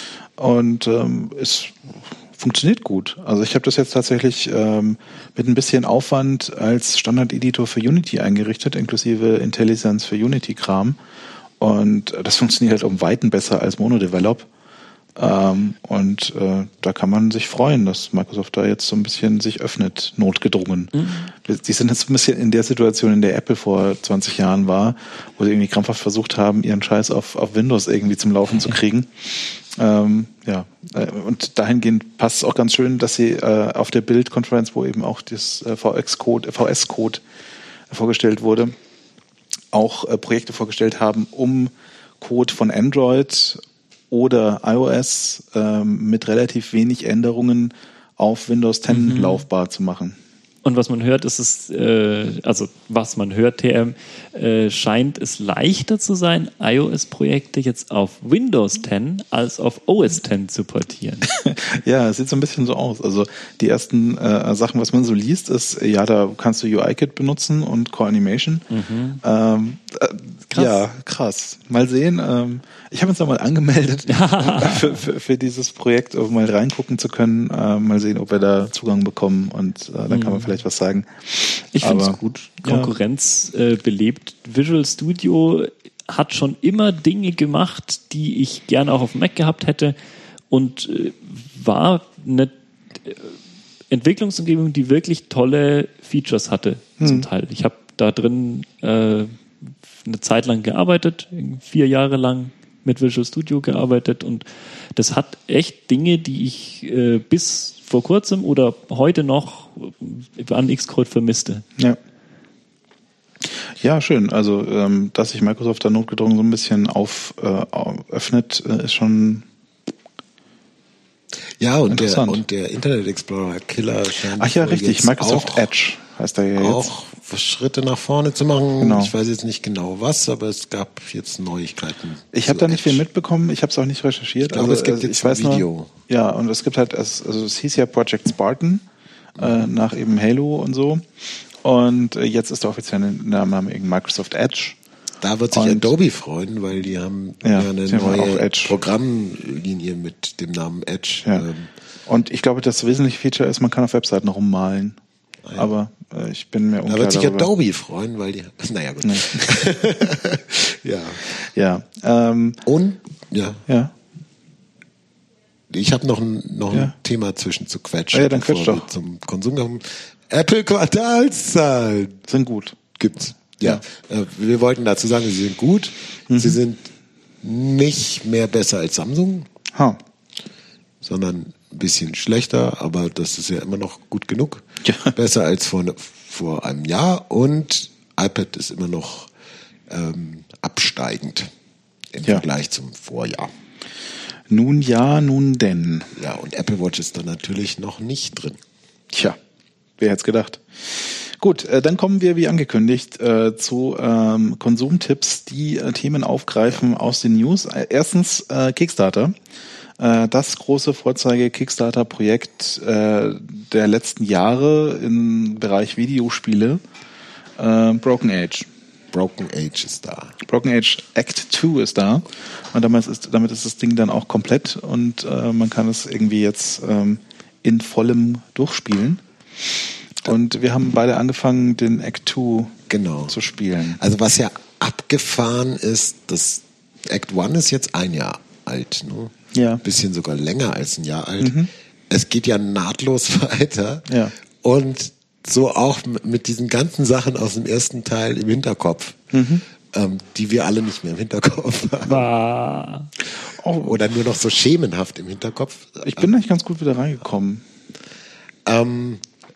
Und ähm, ist funktioniert gut. Also ich habe das jetzt tatsächlich ähm, mit ein bisschen Aufwand als Standard-Editor für Unity eingerichtet, inklusive IntelliSense für Unity-Kram. Und das funktioniert halt um Weiten besser als Monodevelop. Ähm, und äh, da kann man sich freuen, dass Microsoft da jetzt so ein bisschen sich öffnet, notgedrungen. Mhm. Die sind jetzt ein bisschen in der Situation, in der Apple vor zwanzig Jahren war, wo sie irgendwie krampfhaft versucht haben, ihren Scheiß auf, auf Windows irgendwie zum Laufen zu kriegen. Ähm, ja, und dahingehend passt es auch ganz schön, dass sie äh, auf der Build-Konferenz, wo eben auch das äh, V X-Code, V S-Code vorgestellt wurde, auch äh, Projekte vorgestellt haben, um Code von Android oder iOS ähm, mit relativ wenig Änderungen auf Windows zehn mhm. laufbar zu machen. Und was man hört, ist es, äh, also was man hört, T M, äh, scheint es leichter zu sein, iOS-Projekte jetzt auf Windows zehn als auf O S zehn zu portieren. Ja, es sieht so ein bisschen so aus. Also die ersten äh, Sachen, was man so liest, ist, ja, da kannst du U I-Kit benutzen und Core Animation. Mhm. Ähm, äh, krass. Ja, krass. Mal sehen. Ähm, ich habe uns da mal angemeldet für, für, für dieses Projekt, um mal reingucken zu können. Äh, mal sehen, ob wir da Zugang bekommen und äh, dann mhm. kann man vielleicht was sagen. Ich finde es gut. Konkurrenz ja. äh, belebt. Visual Studio hat schon immer Dinge gemacht, die ich gerne auch auf dem Mac gehabt hätte und äh, war eine äh, Entwicklungsumgebung, die wirklich tolle Features hatte, hm. zum Teil. Ich habe da drin äh, eine Zeit lang gearbeitet, vier Jahre lang mit Visual Studio gearbeitet und das hat echt Dinge, die ich äh, bis vor kurzem oder heute noch an Xcode vermisste. Ja. Ja, schön. Also, ähm, dass sich Microsoft da notgedrungen so ein bisschen auf äh, öffnet, äh, ist schon ja, und der, und der Internet Explorer Killer scheint Ach ja, richtig. Microsoft auch, Edge heißt er ja jetzt. Auch Schritte nach vorne zu machen. Genau. Ich weiß jetzt nicht genau was, aber es gab jetzt Neuigkeiten. Ich habe da nicht Edge. viel mitbekommen. Ich habe es auch nicht recherchiert. Ich glaube, also, es gibt jetzt ich weiß ein Video. Nur, ja, und es gibt halt, also es hieß ja Project Spartan, mhm. äh, nach eben Halo und so. Und äh, jetzt ist der offizielle Name Microsoft Edge. Da wird sich und, Adobe freuen, weil die haben ja, ja eine neue Edge. Programmlinie mit dem Namen Edge. Ja. Ähm. Und ich glaube, das wesentliche Feature ist, man kann auf Webseiten rummalen. Ja. Aber äh, ich bin mir unklar. Da wird sich darüber. Adobe freuen, weil die. Naja, gut. Nee. ja. Ja. Ähm, Und, ja. Ja. Ich habe noch ein, noch ein ja. Thema zwischen zu quetschen, ah, ja, dann quetsch bevor doch. wir zum Konsum kommen. Apple Quartalszahlen. Sind gut. Gibt's. Ja. ja. Wir wollten dazu sagen, sie sind gut. Mhm. Sie sind nicht mehr besser als Samsung. Ha. Sondern ein bisschen schlechter, aber das ist ja immer noch gut genug. Ja. Besser als vor, vor einem Jahr und iPad ist immer noch ähm, absteigend im ja. Vergleich zum Vorjahr. Nun ja, nun denn. Ja, und Apple Watch ist da natürlich noch nicht drin. Tja, wer hätte es gedacht. Gut, äh, dann kommen wir, wie angekündigt, äh, zu ähm, Konsumtipps, die äh, Themen aufgreifen ja. aus den News. Äh, erstens äh, Kickstarter. Das große Vorzeige-Kickstarter-Projekt äh, der letzten Jahre im Bereich Videospiele, äh, Broken Age. Broken Age ist da. Broken Age Act zwei ist da und damit ist, damit ist das Ding dann auch komplett und äh, man kann es irgendwie jetzt ähm, in vollem durchspielen. Und wir haben beide angefangen, den Act zwei genau. zu spielen. Also was ja abgefahren ist, das Act eins ist jetzt ein Jahr alt, ne? Ja. Ein bisschen sogar länger als ein Jahr alt. Mhm. Es geht ja nahtlos weiter. Ja. Und so auch mit diesen ganzen Sachen aus dem ersten Teil im Hinterkopf, mhm. ähm, die wir alle nicht mehr im Hinterkopf haben. Bah. Oh. Oder nur noch so schemenhaft im Hinterkopf. Ich bin eigentlich ganz gut wieder reingekommen. Ähm,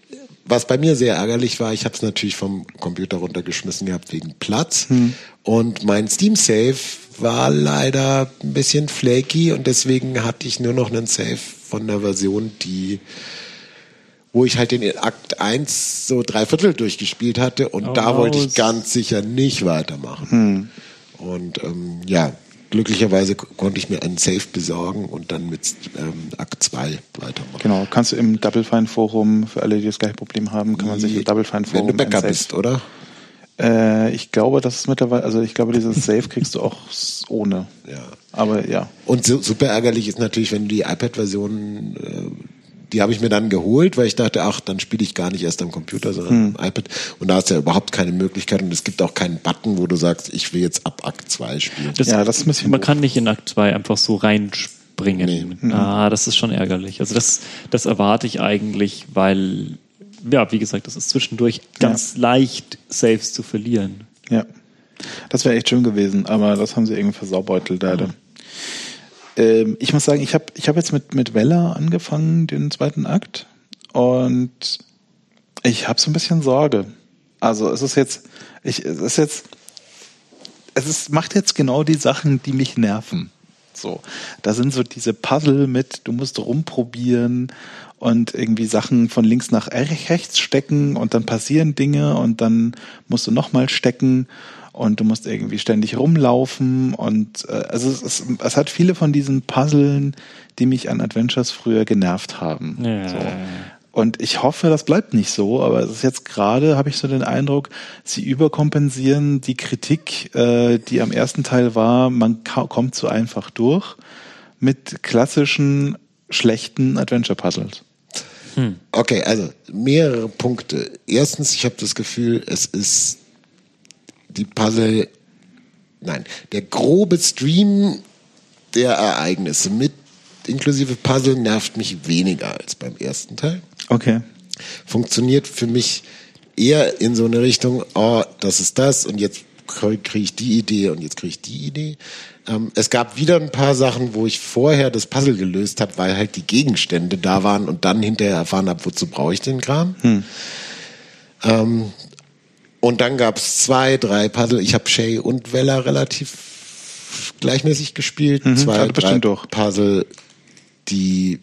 was bei mir sehr ärgerlich war, ich habe es natürlich vom Computer runtergeschmissen gehabt wegen Platz. Hm. Und mein Steam Save war leider ein bisschen flaky und deswegen hatte ich nur noch einen Save von der Version, die wo ich halt den Akt eins so drei Viertel durchgespielt hatte und oh, da wollte ich ganz sicher nicht weitermachen. Hm. Und ähm, ja, glücklicherweise konnte ich mir einen Save besorgen und dann mit ähm, Akt zwei weitermachen. Genau, kannst du im Double Fine Forum, für alle, die das gleiche Problem haben, kann man sich im Double Fine Forum... Wenn du Backup bist, oder? Äh, ich glaube, das ist mittlerweile, also ich glaube, dieses Save kriegst du auch ohne. Ja. Aber ja. Und so, super ärgerlich ist natürlich, wenn du die iPad-Version... Äh, die habe ich mir dann geholt, weil ich dachte, ach, dann spiele ich gar nicht erst am Computer, sondern hm. am iPad. Und da hast du ja überhaupt keine Möglichkeit und es gibt auch keinen Button, wo du sagst, ich will jetzt ab Akt zwei spielen. Das, ja, das ist ein bisschen man doof. Kann nicht in Akt zwei einfach so reinspringen. Nee. Ah, das ist schon ärgerlich. Also das, das erwarte ich eigentlich, weil, ja, wie gesagt, das ist zwischendurch ganz ja. leicht, Saves zu verlieren. Ja, das wäre echt schön gewesen, aber das haben sie irgendwie versaubeutelt leider. Mhm. Ich muss sagen, ich habe ich hab jetzt mit, mit Vella angefangen, den zweiten Akt. Und ich habe so ein bisschen Sorge. Also es ist jetzt, ich, es ist jetzt, es ist, macht jetzt genau die Sachen, die mich nerven. So, da sind so diese Puzzle mit, du musst rumprobieren und irgendwie Sachen von links nach rechts stecken und dann passieren Dinge und dann musst du nochmal stecken. Und du musst irgendwie ständig rumlaufen und äh, also es, ist, es hat viele von diesen Puzzlen, die mich an Adventures früher genervt haben. Ja. So. Und ich hoffe, das bleibt nicht so, aber es ist jetzt gerade, habe ich so den Eindruck, sie überkompensieren die Kritik, äh, die am ersten Teil war, man ka- kommt so einfach durch, mit klassischen, schlechten Adventure-Puzzles. Hm. Okay, also mehrere Punkte. Erstens, ich habe das Gefühl, es ist die Puzzle, nein, der grobe Stream der Ereignisse mit inklusive Puzzle nervt mich weniger als beim ersten Teil. Okay. Funktioniert für mich eher in so eine Richtung, oh, das ist das und jetzt kriege ich die Idee und jetzt kriege ich die Idee. Ähm, es gab wieder ein paar Sachen, wo ich vorher das Puzzle gelöst habe, weil halt die Gegenstände da waren und dann hinterher erfahren habe, wozu brauche ich den Kram. Hm. Ähm, Und dann gab's zwei, drei Puzzle. Ich habe Shay und Vella relativ gleichmäßig gespielt. Mhm, zwei, drei durch. Puzzle, die,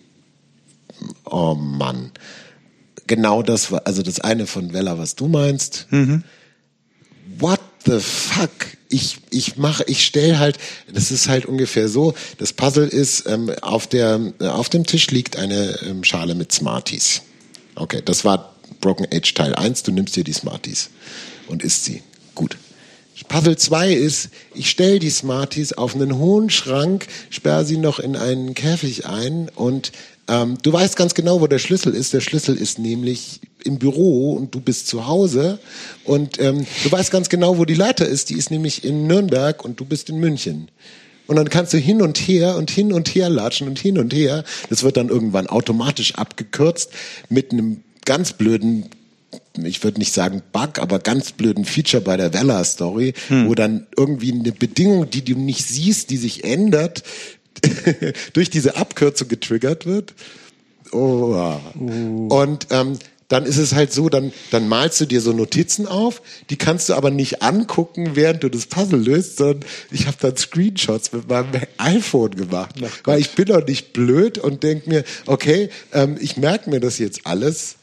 oh Mann. Genau das war, also das eine von Vella, was du meinst. Mhm. What the fuck? Ich, ich mache, ich stell halt, das ist halt ungefähr so, das Puzzle ist, ähm, auf der, auf dem Tisch liegt eine ähm, Schale mit Smarties. Okay, das war Broken Age Teil eins, du nimmst dir die Smarties und isst sie. Gut. Puzzle zwei ist, ich stelle die Smarties auf einen hohen Schrank, sperre sie noch in einen Käfig ein und ähm, du weißt ganz genau, wo der Schlüssel ist. Der Schlüssel ist nämlich im Büro und du bist zu Hause und ähm, du weißt ganz genau, wo die Leiter ist. Die ist nämlich in Nürnberg und du bist in München. Und dann kannst du hin und her und hin und her latschen und hin und her. Das wird dann irgendwann automatisch abgekürzt mit einem ganz blöden, ich würde nicht sagen Bug, aber ganz blöden Feature bei der Vella-Story, hm. wo dann irgendwie eine Bedingung, die du nicht siehst, die sich ändert, durch diese Abkürzung getriggert wird. Oh. Uh. Und ähm, dann ist es halt so, dann, dann malst du dir so Notizen auf, die kannst du aber nicht angucken, während du das Puzzle löst, sondern ich habe dann Screenshots mit meinem iPhone gemacht, Ach, weil ich bin doch nicht blöd und denk mir, okay, ähm, ich merke mir das jetzt alles,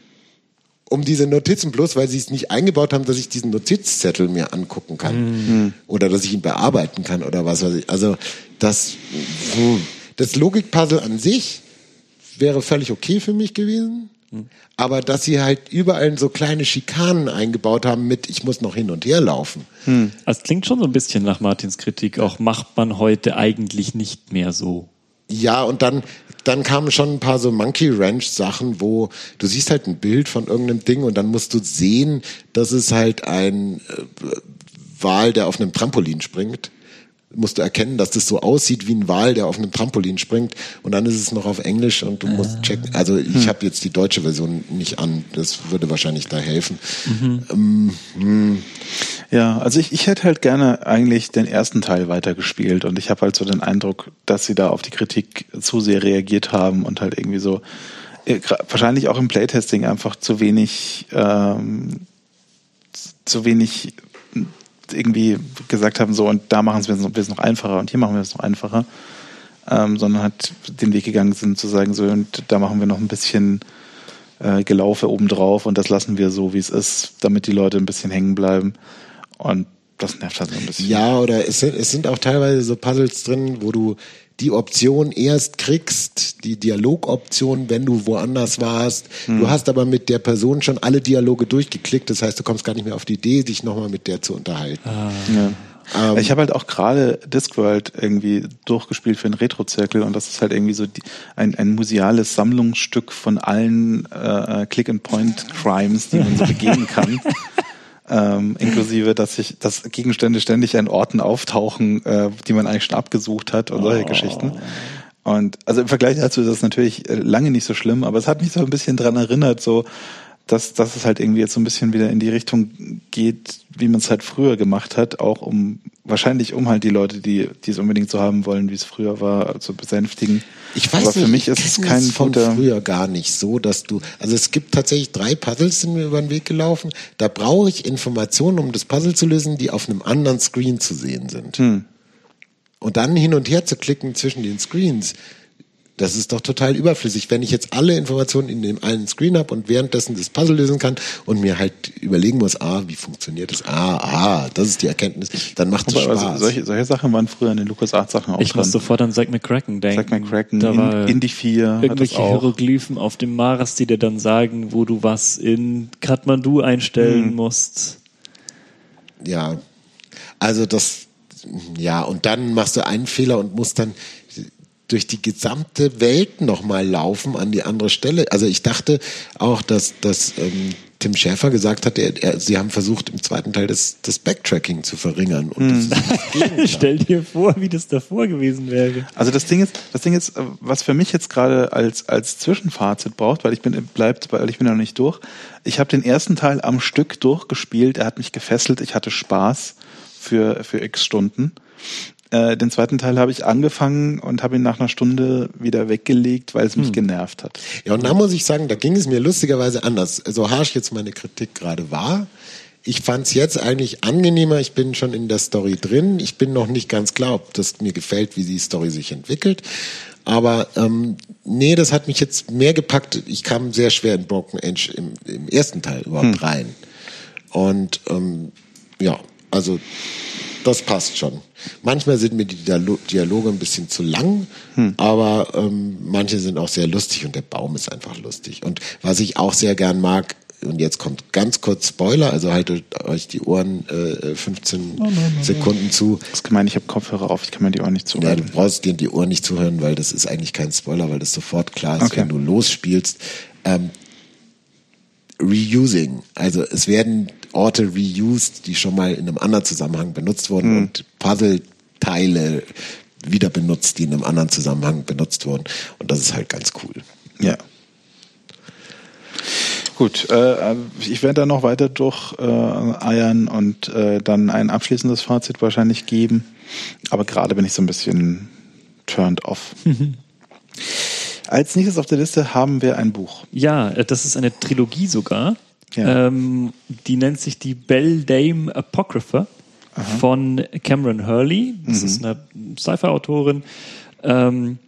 um diese Notizen, bloß weil sie es nicht eingebaut haben, dass ich diesen Notizzettel mir angucken kann mhm. oder dass ich ihn bearbeiten kann oder was weiß ich. Also das, das Logikpuzzle an sich wäre völlig okay für mich gewesen, mhm. aber dass sie halt überall so kleine Schikanen eingebaut haben mit, ich muss noch hin und her laufen. Mhm. Das klingt schon so ein bisschen nach Martins Kritik, auch macht man heute eigentlich nicht mehr so. Ja, und dann, dann kamen schon ein paar so Monkey Ranch Sachen, wo du siehst halt ein Bild von irgendeinem Ding und dann musst du sehen, dass es halt ein äh, Wal, der auf einem Trampolin springt. Musst du erkennen, dass das so aussieht wie ein Wal, der auf einem Trampolin springt und dann ist es noch auf Englisch und du musst checken. Also ich hm. habe jetzt die deutsche Version nicht an, das würde wahrscheinlich da helfen. Mhm. Ähm, hm. Ja, also ich, ich hätte halt gerne eigentlich den ersten Teil weitergespielt und ich habe halt so den Eindruck, dass sie da auf die Kritik zu sehr reagiert haben und halt irgendwie so wahrscheinlich auch im Playtesting einfach zu wenig, ähm, zu wenig irgendwie gesagt haben, so und da machen wir es noch einfacher und hier machen wir es noch einfacher, ähm, sondern halt den Weg gegangen sind zu sagen, so und da machen wir noch ein bisschen äh, Gelaufe obendrauf und das lassen wir so, wie es ist, damit die Leute ein bisschen hängen bleiben und das nervt halt so ein bisschen. Ja, oder es sind, es sind auch teilweise so Puzzles drin, wo du die Option erst kriegst, die Dialogoption, wenn du woanders warst. Hm. Du hast aber mit der Person schon alle Dialoge durchgeklickt, das heißt, du kommst gar nicht mehr auf die Idee, dich nochmal mit der zu unterhalten. Ah. Ja. Ähm, ich habe halt auch gerade Discworld irgendwie durchgespielt für einen Retro-Zirkel und das ist halt irgendwie so die, ein, ein museales Sammlungsstück von allen äh, Click-and-Point-Crimes, die man so begehen kann. Ähm, inklusive, dass sich, dass Gegenstände ständig an Orten auftauchen, äh, die man eigentlich schon abgesucht hat und solche oh. Geschichten. Und also im Vergleich dazu ist das natürlich lange nicht so schlimm, aber es hat mich so ein bisschen dran erinnert, so dass, dass es halt irgendwie jetzt so ein bisschen wieder in die Richtung geht, wie man es halt früher gemacht hat, auch um wahrscheinlich um halt die Leute, die, die es unbedingt so haben wollen, wie es früher war, zu besänftigen. Ich weiß aber nicht, für mich ist es kein von guter früher gar nicht so, dass du, also es gibt tatsächlich drei Puzzles, sind mir über den Weg gelaufen. Da brauche ich Informationen, um das Puzzle zu lösen, die auf einem anderen Screen zu sehen sind. Hm. Und dann hin und her zu klicken zwischen den Screens, das ist doch total überflüssig, wenn ich jetzt alle Informationen in dem einen Screen habe und währenddessen das Puzzle lösen kann und mir halt überlegen muss, ah, wie funktioniert das? Ah, ah, das ist die Erkenntnis. Dann macht es Spaß. Also solche, solche Sachen waren früher in den LucasArts-Sachen auch ich dran. Ich muss sofort an Zack McCracken denken. Zack McCracken, da war Indy vier. Irgendwelche Hieroglyphen auf dem Mars, die dir dann sagen, wo du was in Kathmandu einstellen hm. musst. Ja, also das, ja, und dann machst du einen Fehler und musst dann durch die gesamte Welt nochmal laufen an die andere Stelle. Also ich dachte auch, dass, dass ähm, Tim Schafer gesagt hat, er, er, sie haben versucht, im zweiten Teil das, das Backtracking zu verringern. Und hm. das Stell dir vor, wie das davor gewesen wäre. Also das Ding ist, das Ding ist, was für mich jetzt gerade als, als Zwischenfazit braucht, weil ich bin, bleibt, weil ich bin noch nicht durch. Ich habe den ersten Teil am Stück durchgespielt. Er hat mich gefesselt. Ich hatte Spaß für, für x Stunden. Äh, den zweiten Teil habe ich angefangen und habe ihn nach einer Stunde wieder weggelegt, weil es mich hm. genervt hat. Ja, und da muss ich sagen, da ging es mir lustigerweise anders. So harsch jetzt meine Kritik gerade war. Ich fand es jetzt eigentlich angenehmer. Ich bin schon in der Story drin. Ich bin noch nicht ganz klar, ob das mir gefällt, wie die Story sich entwickelt. Aber ähm, nee, das hat mich jetzt mehr gepackt. Ich kam sehr schwer in Broken Age im, im ersten Teil überhaupt hm. rein. Und ähm, ja, also das passt schon. Manchmal sind mir die Dialoge ein bisschen zu lang, hm. aber ähm, manche sind auch sehr lustig und der Baum ist einfach lustig. Und was ich auch sehr gern mag, und jetzt kommt ganz kurz Spoiler, also haltet euch die Ohren äh, fünfzehn oh, no, no, no. Sekunden zu. Das ist gemein, ich habe Kopfhörer auf, ich kann mir die Ohren nicht zuhören. Ja, du brauchst dir die Ohren nicht zuhören, weil das ist eigentlich kein Spoiler, weil das sofort klar ist, okay. wenn du losspielst. Ähm, Reusing, also es werden Orte reused, die schon mal in einem anderen Zusammenhang benutzt wurden hm. und Puzzleteile wieder benutzt, die in einem anderen Zusammenhang benutzt wurden. Und das ist halt ganz cool. Ja. Gut, äh, ich werde da noch weiter durch äh, eiern und äh, dann ein abschließendes Fazit wahrscheinlich geben. Aber gerade bin ich so ein bisschen turned off. Als nächstes auf der Liste haben wir ein Buch. Ja, das ist eine Trilogie sogar. Ja. Ähm, die nennt sich die Beldame Apocrypha Aha. von Cameron Hurley. Das mhm. ist eine Sci-Fi-Autorin. Ähm,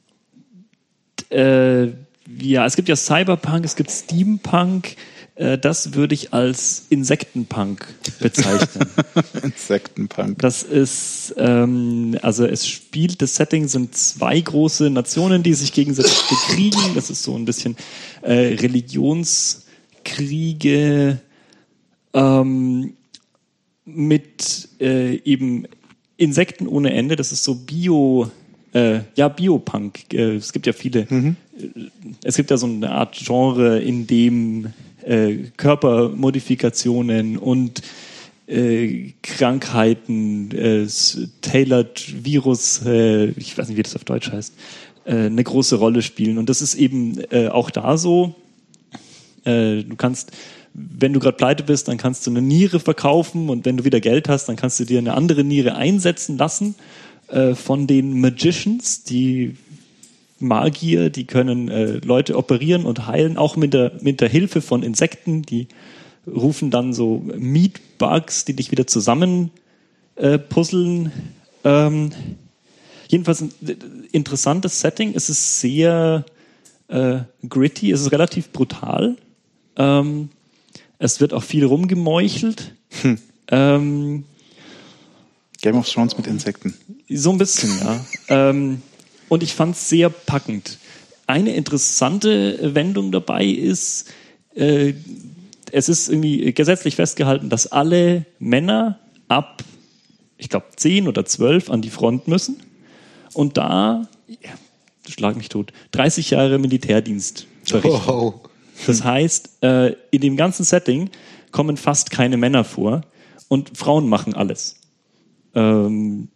äh, ja, es gibt ja Cyberpunk, es gibt Steampunk. Äh, das würde ich als Insektenpunk bezeichnen. Insektenpunk. Das ist, ähm, also es spielt, das Setting sind zwei große Nationen, die sich gegenseitig bekriegen. Das ist so ein bisschen äh, Religionskriege ähm, mit äh, eben Insekten ohne Ende. Das ist so Bio, äh, ja Biopunk. Äh, es gibt ja viele. Mhm. Es gibt ja so eine Art Genre, in dem Äh, Körpermodifikationen und äh, Krankheiten, äh, Tailored Virus, äh, ich weiß nicht, wie das auf Deutsch heißt, äh, eine große Rolle spielen. Und das ist eben äh, auch da so. Äh, du kannst, wenn du gerade pleite bist, dann kannst du eine Niere verkaufen und wenn du wieder Geld hast, dann kannst du dir eine andere Niere einsetzen lassen äh, von den Magicians, die Magier, die können äh, Leute operieren und heilen, auch mit der, mit der Hilfe von Insekten. Die rufen dann so Meatbugs, die dich wieder zusammen äh, puzzeln. Ähm, jedenfalls ein interessantes Setting. Es ist sehr äh, gritty, es ist relativ brutal. Ähm, es wird auch viel rumgemeuchelt. Hm. Ähm, Game of Thrones mit Insekten. So ein bisschen, ja. ähm, und ich fand es sehr packend. Eine interessante Wendung dabei ist, äh, es ist irgendwie gesetzlich festgehalten, dass alle Männer ab, ich glaube, zehn oder zwölf an die Front müssen und da, ja, schlag mich tot, dreißig Jahre Militärdienst verrichten. Oh. Das heißt, äh, in dem ganzen Setting kommen fast keine Männer vor und Frauen machen alles. Ähm,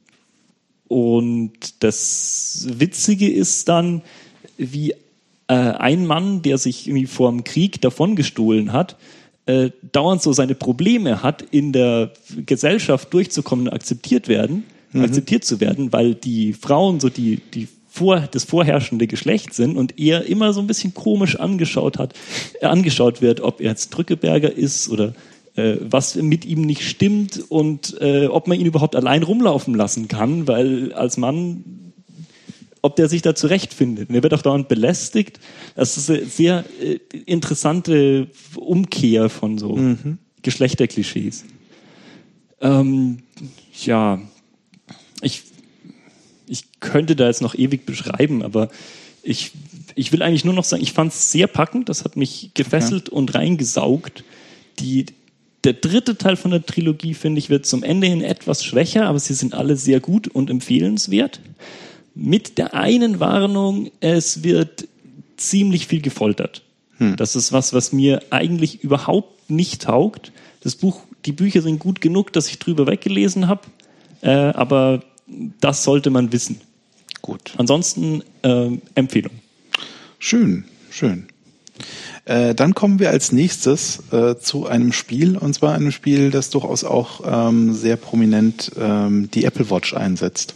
und das Witzige ist dann, wie äh, ein Mann, der sich irgendwie vor dem Krieg davongestohlen hat, äh, dauernd so seine Probleme hat, in der Gesellschaft durchzukommen und akzeptiert werden, mhm. akzeptiert zu werden, weil die Frauen so die, die vor, das vorherrschende Geschlecht sind und er immer so ein bisschen komisch angeschaut hat, äh, angeschaut wird, ob er jetzt Drückeberger ist oder äh, was mit ihm nicht stimmt und äh, ob man ihn überhaupt allein rumlaufen lassen kann, weil als Mann, ob der sich da zurechtfindet. Und er wird auch dauernd belästigt. Das ist eine sehr äh, interessante Umkehr von so mhm. Geschlechterklischees. Ähm, ja, ich Ich könnte da jetzt noch ewig beschreiben, aber ich, ich will eigentlich nur noch sagen, ich fand es sehr packend, das hat mich gefesselt okay. und reingesaugt. Die, der dritte Teil von der Trilogie, finde ich, wird zum Ende hin etwas schwächer, aber sie sind alle sehr gut und empfehlenswert. Mit der einen Warnung, es wird ziemlich viel gefoltert. Hm. Das ist was, was mir eigentlich überhaupt nicht taugt. Das Buch, die Bücher sind gut genug, dass ich drüber weggelesen habe, äh, aber das sollte man wissen. Gut. Ansonsten äh, Empfehlung. Schön, schön. Äh, dann kommen wir als nächstes äh, zu einem Spiel, und zwar einem Spiel, das durchaus auch ähm, sehr prominent ähm, die Apple Watch einsetzt.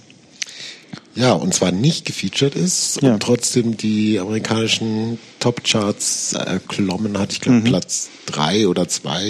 Ja, und zwar nicht gefeatured ist ja. und trotzdem die amerikanischen Top-Charts erklommen hat. Ich glaube, mhm. Platz drei oder zwei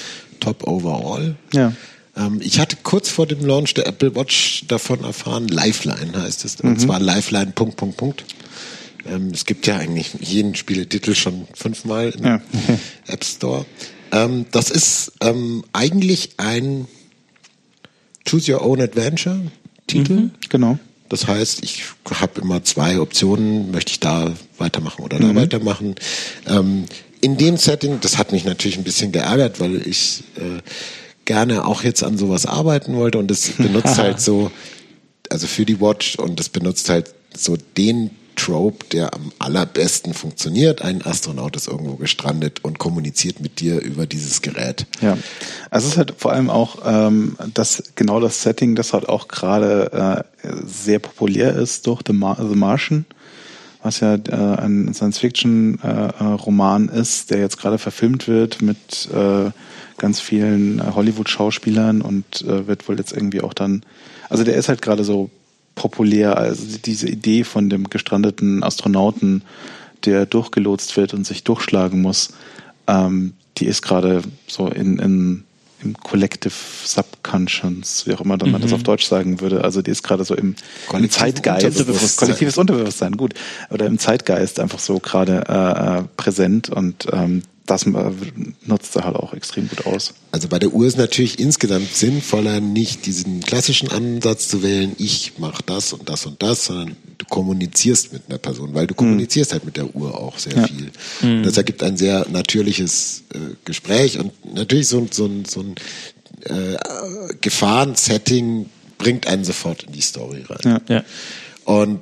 Top Overall. Ja. Ich hatte kurz vor dem Launch der Apple Watch davon erfahren, Lifeline heißt es, und mhm. zwar Lifeline Punkt, Punkt, Punkt. Ähm, es gibt ja eigentlich jeden Spieletitel schon fünfmal im ja. App Store. Ähm, das ist ähm, eigentlich ein Choose Your Own Adventure Titel. Mhm, genau. Das heißt, ich habe immer zwei Optionen, möchte ich da weitermachen oder da mhm. weitermachen. Ähm, in dem Setting, das hat mich natürlich ein bisschen geärgert, weil ich äh, gerne auch jetzt an sowas arbeiten wollte und es benutzt halt so, also für die Watch, und es benutzt halt so den Trope, der am allerbesten funktioniert. Ein Astronaut ist irgendwo gestrandet und kommuniziert mit dir über dieses Gerät. Ja, also es ist halt vor allem auch ähm, das genau das Setting, das halt auch gerade äh, sehr populär ist durch The, Mar- The Martian, was ja äh, ein Science-Fiction-Roman äh, ist, der jetzt gerade verfilmt wird mit äh, ganz vielen äh, Hollywood-Schauspielern und äh, wird wohl jetzt irgendwie auch dann, also der ist halt gerade so populär, also diese Idee von dem gestrandeten Astronauten, der durchgelotst wird und sich durchschlagen muss, ähm, die ist gerade so in, in im Collective Subconscious, wie auch immer man mhm. das auf Deutsch sagen würde, also die ist gerade so im, im Zeitgeist, Unterbewusstsein. kollektives Unterbewusstsein, gut, oder im Zeitgeist einfach so gerade äh, präsent und ähm, das nutzt er halt auch extrem gut aus. Also bei der Uhr ist natürlich insgesamt sinnvoller, nicht diesen klassischen Ansatz zu wählen, ich mache das und das und das, sondern du kommunizierst mit einer Person, weil du kommunizierst mhm. halt mit der Uhr auch sehr ja. viel. Mhm. Das ergibt ein sehr natürliches äh, Gespräch und natürlich so, so, so ein äh, Gefahrensetting bringt einen sofort in die Story rein. Ja. Ja. Und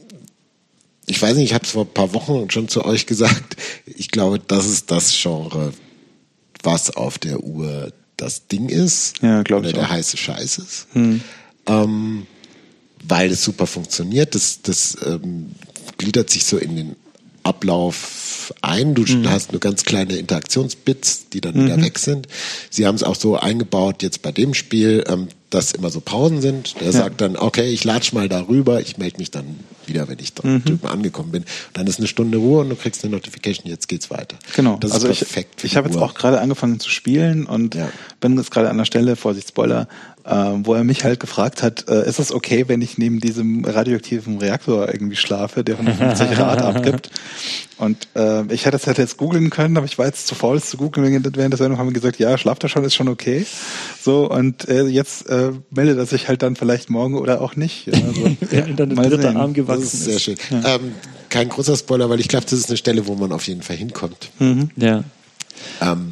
ich weiß nicht, ich habe es vor ein paar Wochen schon zu euch gesagt, ich glaube, das ist das Genre, was auf der Uhr das Ding ist. Ja, glaube ich oder der auch. heiße Scheiß ist. Hm. Ähm, weil es super funktioniert. Das, das ähm, gliedert sich so in den Ablauf ein. Du mhm. hast nur ganz kleine Interaktionsbits, die dann mhm. wieder weg sind. Sie haben es auch so eingebaut, jetzt bei dem Spiel, ähm, dass immer so Pausen sind. Der Ja. sagt dann, okay, ich latsch mal darüber, ich melde mich dann wieder, wenn ich Mhm. drüben angekommen bin. Dann ist eine Stunde Ruhe und du kriegst eine Notification, jetzt geht's weiter. Genau. Das also ist ich, perfekt. für ich die habe jetzt Uhr. auch gerade angefangen zu spielen und Ja. bin jetzt gerade an der Stelle, Vorsicht, Spoiler, äh, wo er mich halt gefragt hat, äh, ist es okay, wenn ich neben diesem radioaktiven Reaktor irgendwie schlafe, der fünfundfünfzig Grad abgibt? Und äh, ich hätte es halt jetzt googeln können, aber ich war jetzt zu faul, es zu googeln. Während der Sendung haben wir gesagt, ja, schlaft er schon, ist schon okay. So, und äh, jetzt äh, meldet er sich halt dann vielleicht morgen oder auch nicht. Ja, also, Wenn dann mal der dritte sehen. Arm Das gewachsen ist ist. sehr schön. Ähm, kein großer Spoiler, weil ich glaube, das ist eine Stelle, wo man auf jeden Fall hinkommt. Ja. Ähm,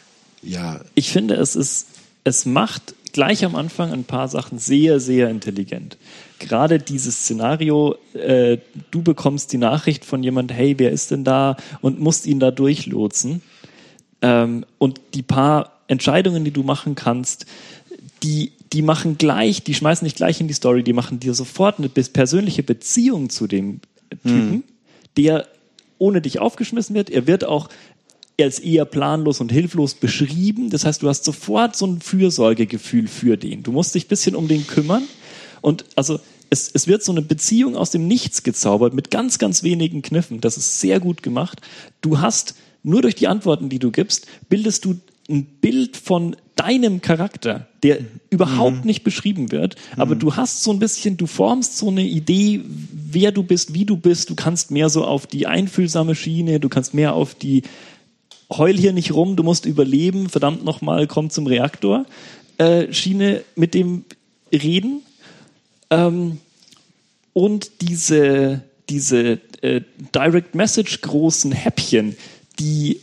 ja, Ich finde, es ist, es macht gleich am Anfang ein paar Sachen sehr, sehr intelligent. Gerade dieses Szenario, äh, du bekommst die Nachricht von jemand, hey, wer ist denn da? Und musst ihn da durchlotsen. Ähm, und die paar Entscheidungen, die du machen kannst, die, die machen gleich, die schmeißen dich gleich in die Story, die machen dir sofort eine bis- persönliche Beziehung zu dem Typen, der ohne dich aufgeschmissen wird. Er wird auch als eher planlos und hilflos beschrieben. Das heißt, du hast sofort so ein Fürsorgegefühl für den. Du musst dich ein bisschen um den kümmern. Und also es, es wird so eine Beziehung aus dem Nichts gezaubert mit ganz, ganz wenigen Kniffen. Das ist sehr gut gemacht. Du hast nur durch die Antworten, die du gibst, bildest du ein Bild von deinem Charakter, der mhm. überhaupt nicht beschrieben wird, aber mhm. du hast so ein bisschen, du formst so eine Idee, wer du bist, wie du bist. Du kannst mehr so auf die einfühlsame Schiene, du kannst mehr auf die heul hier nicht rum, du musst überleben, verdammt nochmal, komm zum Reaktor, äh, Schiene mit dem reden. Ähm, und diese, diese äh, Direct Message großen Häppchen, die,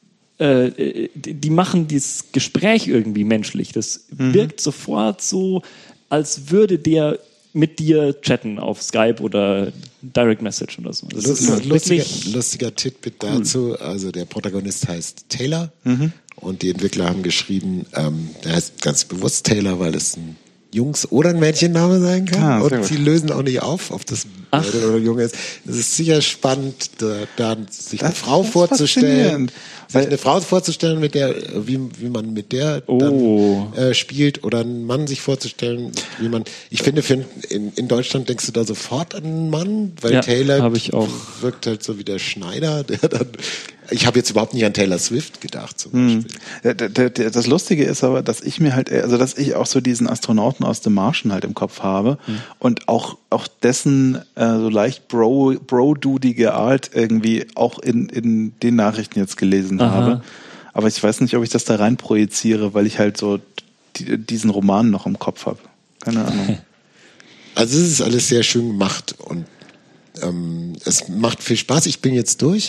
äh, die, die machen dieses Gespräch irgendwie menschlich. Das mhm. wirkt sofort so, als würde der mit dir chatten auf Skype oder Direct Message oder so. Das Lust, ist lustiger, wirklich lustiger Titbit dazu. Cool. Also der Protagonist heißt Taylor Mhm. und die Entwickler haben geschrieben, ähm, der heißt ganz bewusst Taylor, weil es ein Jungs- oder ein Mädchenname sein kann. Ah, und sie lösen auch nicht auf, ob das Mädchen oder Junge ist. Es ist sicher spannend, da, da sich Das- eine Frau das ist vorzustellen. faszinierend. Sich Weil- eine Frau vorzustellen, mit der, wie, wie man mit der Oh. dann äh, spielt, oder einen Mann sich vorzustellen, wie man. Ich finde, für, in, in Deutschland denkst du da sofort an einen Mann, weil Ja, Taylor hab ich auch. wirkt halt so wie der Schneider, der dann. Ich habe jetzt überhaupt nicht an Taylor Swift gedacht, zum Beispiel. Der- der- der- Das Lustige ist aber, dass ich mir halt, also dass ich auch so diesen Astronauten aus dem Martian halt im Kopf habe Mhm. und auch auch dessen äh, so leicht bro bro-dudige Art irgendwie auch in in den Nachrichten jetzt gelesen Aha. habe. Aber ich weiß nicht, ob ich das da rein projiziere, weil ich halt so die, diesen Roman noch im Kopf habe. Keine Ahnung. Also es ist alles sehr schön gemacht und ähm, es macht viel Spaß. Ich bin jetzt durch.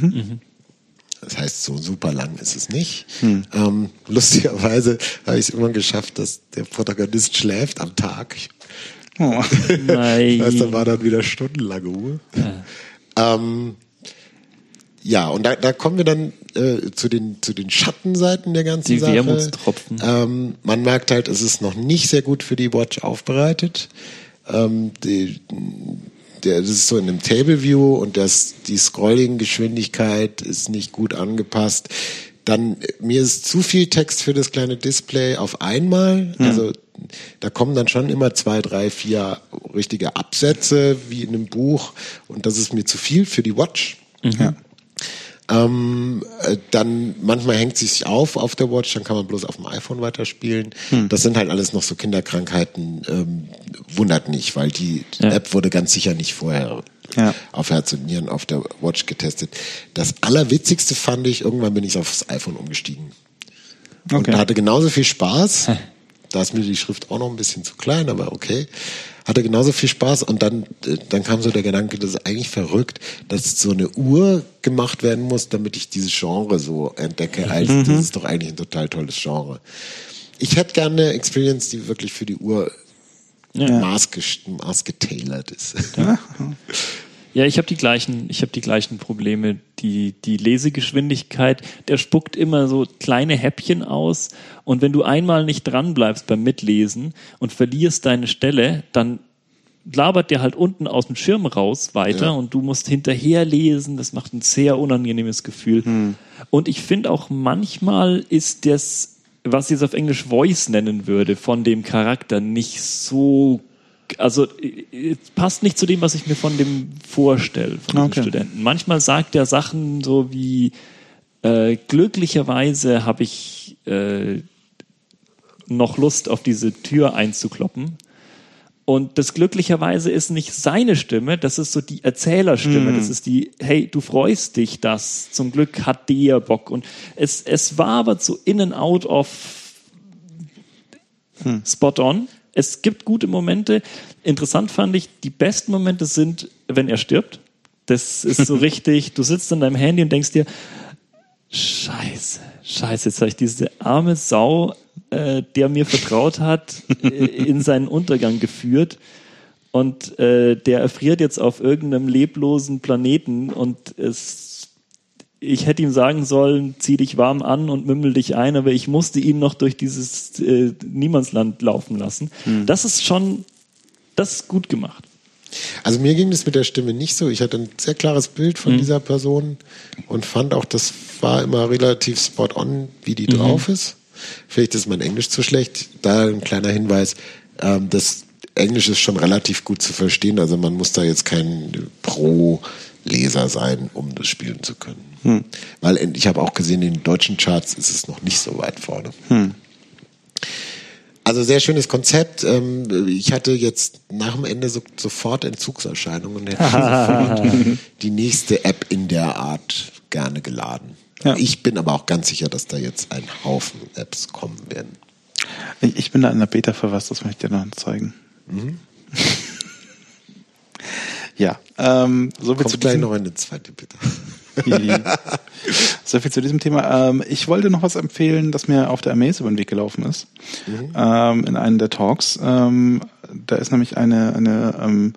Das heißt, so super lang ist es nicht. Hm. Ähm, lustigerweise habe ich es immer geschafft, dass der Protagonist schläft am Tag. Oh. nein. Das heißt, da war dann wieder stundenlange Ruhe. Ja, ähm, ja und da, da kommen wir dann äh, zu den zu den Schattenseiten der ganzen Die Sache. Wermutstropfen. Ähm, man merkt halt, es ist noch nicht sehr gut für die Watch aufbereitet. Ähm, die, der, das ist so in einem Table View und das, die Scrolling-Geschwindigkeit ist nicht gut angepasst. Dann, mir ist zu viel Text für das kleine Display auf einmal. Ja. Also, da kommen dann schon immer zwei, drei, vier richtige Absätze, wie in einem Buch. Und das ist mir zu viel für die Watch. Ja. Ähm, äh, dann manchmal hängt sie sich auf auf der Watch, dann kann man bloß auf dem iPhone weiterspielen. Hm. Das sind halt alles noch so Kinderkrankheiten. Ähm, wundert nicht, weil die Ja. App wurde ganz sicher nicht vorher Ja. auf Herz und Nieren auf der Watch getestet. Das Allerwitzigste fand ich, irgendwann bin ich aufs iPhone umgestiegen. Und Okay. hatte genauso viel Spaß. Da ist mir die Schrift auch noch ein bisschen zu klein, aber okay. Hatte genauso viel Spaß und dann, äh, dann kam so der Gedanke, das ist eigentlich verrückt, dass so eine Uhr gemacht werden muss, damit ich dieses Genre so entdecke. Also, Mhm. das ist doch eigentlich ein total tolles Genre. Ich hätte gerne eine Experience, die wirklich für die Uhr Ja. maßge- maßgetailert ist. Ja. Ja, ich habe die gleichen, ich habe die gleichen Probleme. Die die Lesegeschwindigkeit, der spuckt immer so kleine Häppchen aus und wenn du einmal nicht dran bleibst beim Mitlesen und verlierst deine Stelle, dann labert der halt unten aus dem Schirm raus weiter Ja. und du musst hinterher lesen. Das macht ein sehr unangenehmes Gefühl. Hm. Und ich finde auch manchmal ist das was ich jetzt auf Englisch Voice nennen würde, von dem Charakter nicht so, also passt nicht zu dem, was ich mir von dem vorstelle, von okay. den Studenten. Manchmal sagt er Sachen so wie, äh, glücklicherweise habe ich äh, noch Lust, auf diese Tür einzukloppen. Und das glücklicherweise ist nicht seine Stimme, das ist so die Erzählerstimme, mm. das ist die, hey, du freust dich, dass zum Glück hat der Bock. Und es, es war aber so in and out of hm. spot on. Es gibt gute Momente. Interessant fand ich, die besten Momente sind, wenn er stirbt. Das ist so richtig, du sitzt an deinem Handy und denkst dir, Scheiße, Scheiße, jetzt habe ich diese arme Sau, äh, der mir vertraut hat, äh, in seinen Untergang geführt und äh, der erfriert jetzt auf irgendeinem leblosen Planeten und es, ich hätte ihm sagen sollen, zieh dich warm an und mümmel dich ein, aber ich musste ihn noch durch dieses äh, Niemandsland laufen lassen. Hm. Das ist schon, das ist gut gemacht. Also mir ging das mit der Stimme nicht so. Ich hatte ein sehr klares Bild von mhm. dieser Person und fand auch, das war immer relativ spot on, wie die mhm. drauf ist. Vielleicht ist mein Englisch zu schlecht. Da ein kleiner Hinweis, ähm, das Englisch ist schon relativ gut zu verstehen. Also man muss da jetzt kein Pro-Leser sein, um das spielen zu können. Mhm. Weil ich habe auch gesehen, in den deutschen Charts ist es noch nicht so weit vorne. Mhm. Also sehr schönes Konzept. Ich hatte jetzt nach dem Ende so, sofort Entzugserscheinungen und hätte sofort die nächste App in der Art gerne geladen. Ja. Ich bin aber auch ganz sicher, dass da jetzt ein Haufen Apps kommen werden. Ich bin da in der Beta verfasst, das möchte ich dir noch zeigen. Mhm. Ja, ähm, so viel zu gleich noch eine zweite, bitte. So viel zu diesem Thema. Ähm, ich wollte noch was empfehlen, das mir auf der Amaze über den Weg gelaufen ist. Mhm. Ähm, in einem der Talks. Ähm, da ist nämlich eine, eine ähm,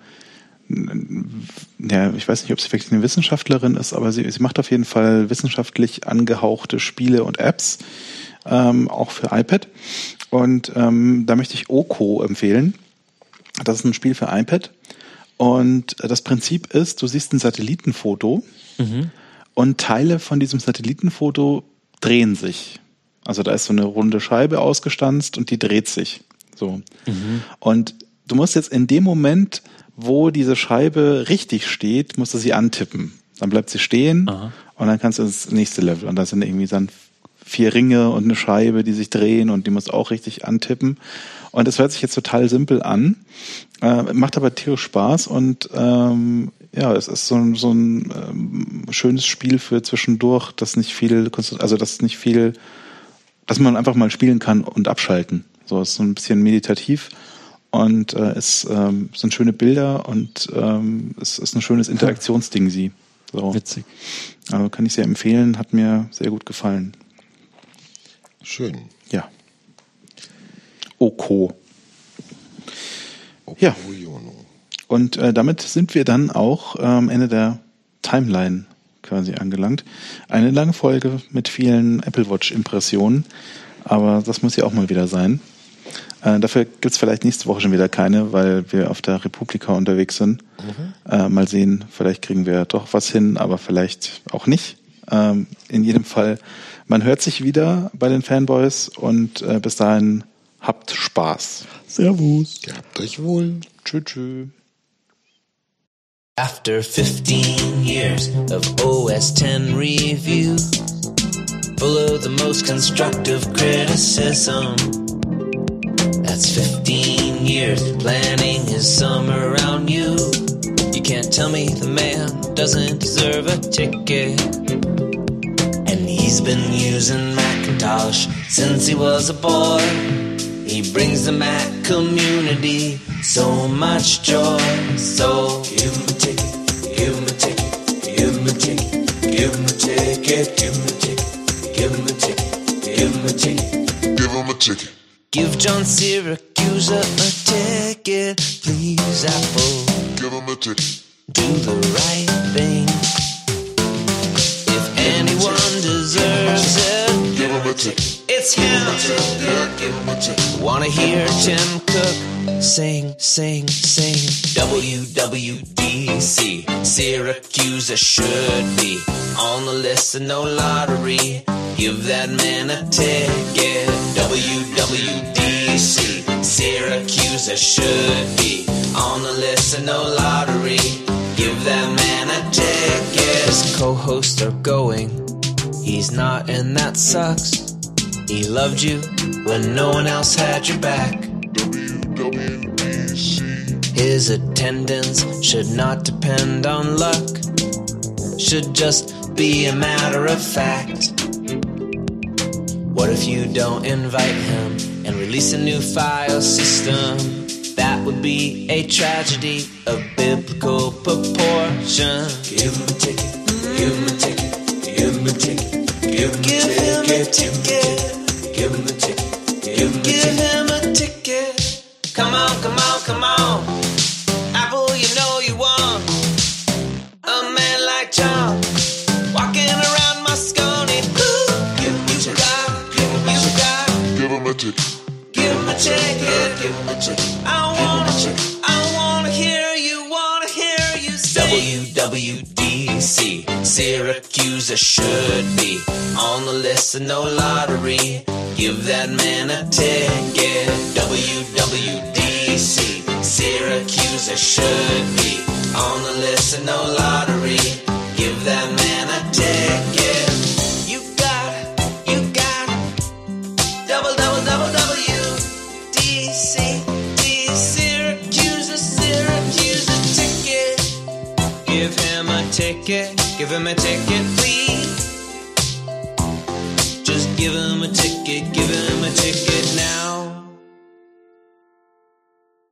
ja, ich weiß nicht, ob sie wirklich eine Wissenschaftlerin ist, aber sie, sie macht auf jeden Fall wissenschaftlich angehauchte Spiele und Apps, ähm, auch für iPad. Und ähm, da möchte ich Oko empfehlen. Das ist ein Spiel für iPad. Und das Prinzip ist, du siehst ein Satellitenfoto mhm. und Teile von diesem Satellitenfoto drehen sich. Also da ist so eine runde Scheibe ausgestanzt und die dreht sich. So. Mhm. Und du musst jetzt in dem Moment, wo diese Scheibe richtig steht, musst du sie antippen. Dann bleibt sie stehen. Aha. Und dann kannst du ins nächste Level. Und da sind irgendwie dann vier Ringe und eine Scheibe, die sich drehen und die musst du auch richtig antippen. Und das hört sich jetzt total simpel an, äh, macht aber tierisch Spaß und ähm, ja, es ist so, ein, so ein ähm, schönes Spiel für zwischendurch, das nicht viel, also das nicht viel, dass man einfach mal spielen kann und abschalten. So, es ist so ein bisschen meditativ und äh, es ähm, sind schöne Bilder und ähm, es ist ein schönes Interaktionsding, sie. So. Witzig. Also kann ich sehr empfehlen, hat mir sehr gut gefallen. Schön. Ja. Oko. Ja. Und äh, damit sind wir dann auch am ähm, Ende der Timeline quasi angelangt. Eine lange Folge mit vielen Apple Watch-Impressionen, aber das muss ja auch mal wieder sein. Äh, dafür gibt's vielleicht nächste Woche schon wieder keine, weil wir auf der Republika unterwegs sind. Mhm. Äh, mal sehen, vielleicht kriegen wir doch was hin, aber vielleicht auch nicht. Ähm, in jedem Fall, man hört sich wieder bei den Fanboys und äh, bis dahin habt Spaß. Servus. Gehabt euch wohl. Tschö, tschö. After fifteen years of O S ten review, full of the most constructive criticism, that's fifteen years planning his summer around you. You can't tell me the man doesn't deserve a ticket. And he's been using Macintosh since he was a boy. He brings the Mac community so much joy. So give him a ticket, give him a ticket, give him a ticket, give him a ticket, give him a ticket, give him a ticket, give him a ticket, give him a ticket. Give John Syracuse a, a ticket, please, Apple. Give him a ticket. Do the right thing. If anyone deserves it, give him a ticket. It's him. Yeah, give him a ticket. Wanna hear Tim Cook sing, sing, sing. W W D C, Syracuse should be on the list and no lottery. Give that man a ticket. W W D C, Syracuse should be on the list and no lottery. Give that man a ticket. His co-hosts are going. He's not, and that sucks. He loved you when no one else had your back. His attendance should not depend on luck. Should just be a matter of fact. What if you don't invite him and release a new file system? That would be a tragedy of biblical proportion. Give him a ticket, give him a ticket, give him a ticket, give him a ticket, give him a ticket, give him a ticket, give him a ticket. Come on, come on, come on. Apple, you know you want a man like John walking around Moscone. Ooh, give him a ticket, give him a ticket, give him a ticket. Give him a ticket, give him a ticket. I wanna, I wanna hear you, wanna hear you say. W W D C, Syracuse should be on the list and no lottery. Give that man a ticket. W W D C, Syracuse should be on the list and no lottery. Give that man a ticket. You got it, you got it. Double, double, double, W. D C, D, Syracuse, Syracuse, a ticket. Give him a ticket, give him a ticket, please. Just give him a ticket, give him a ticket.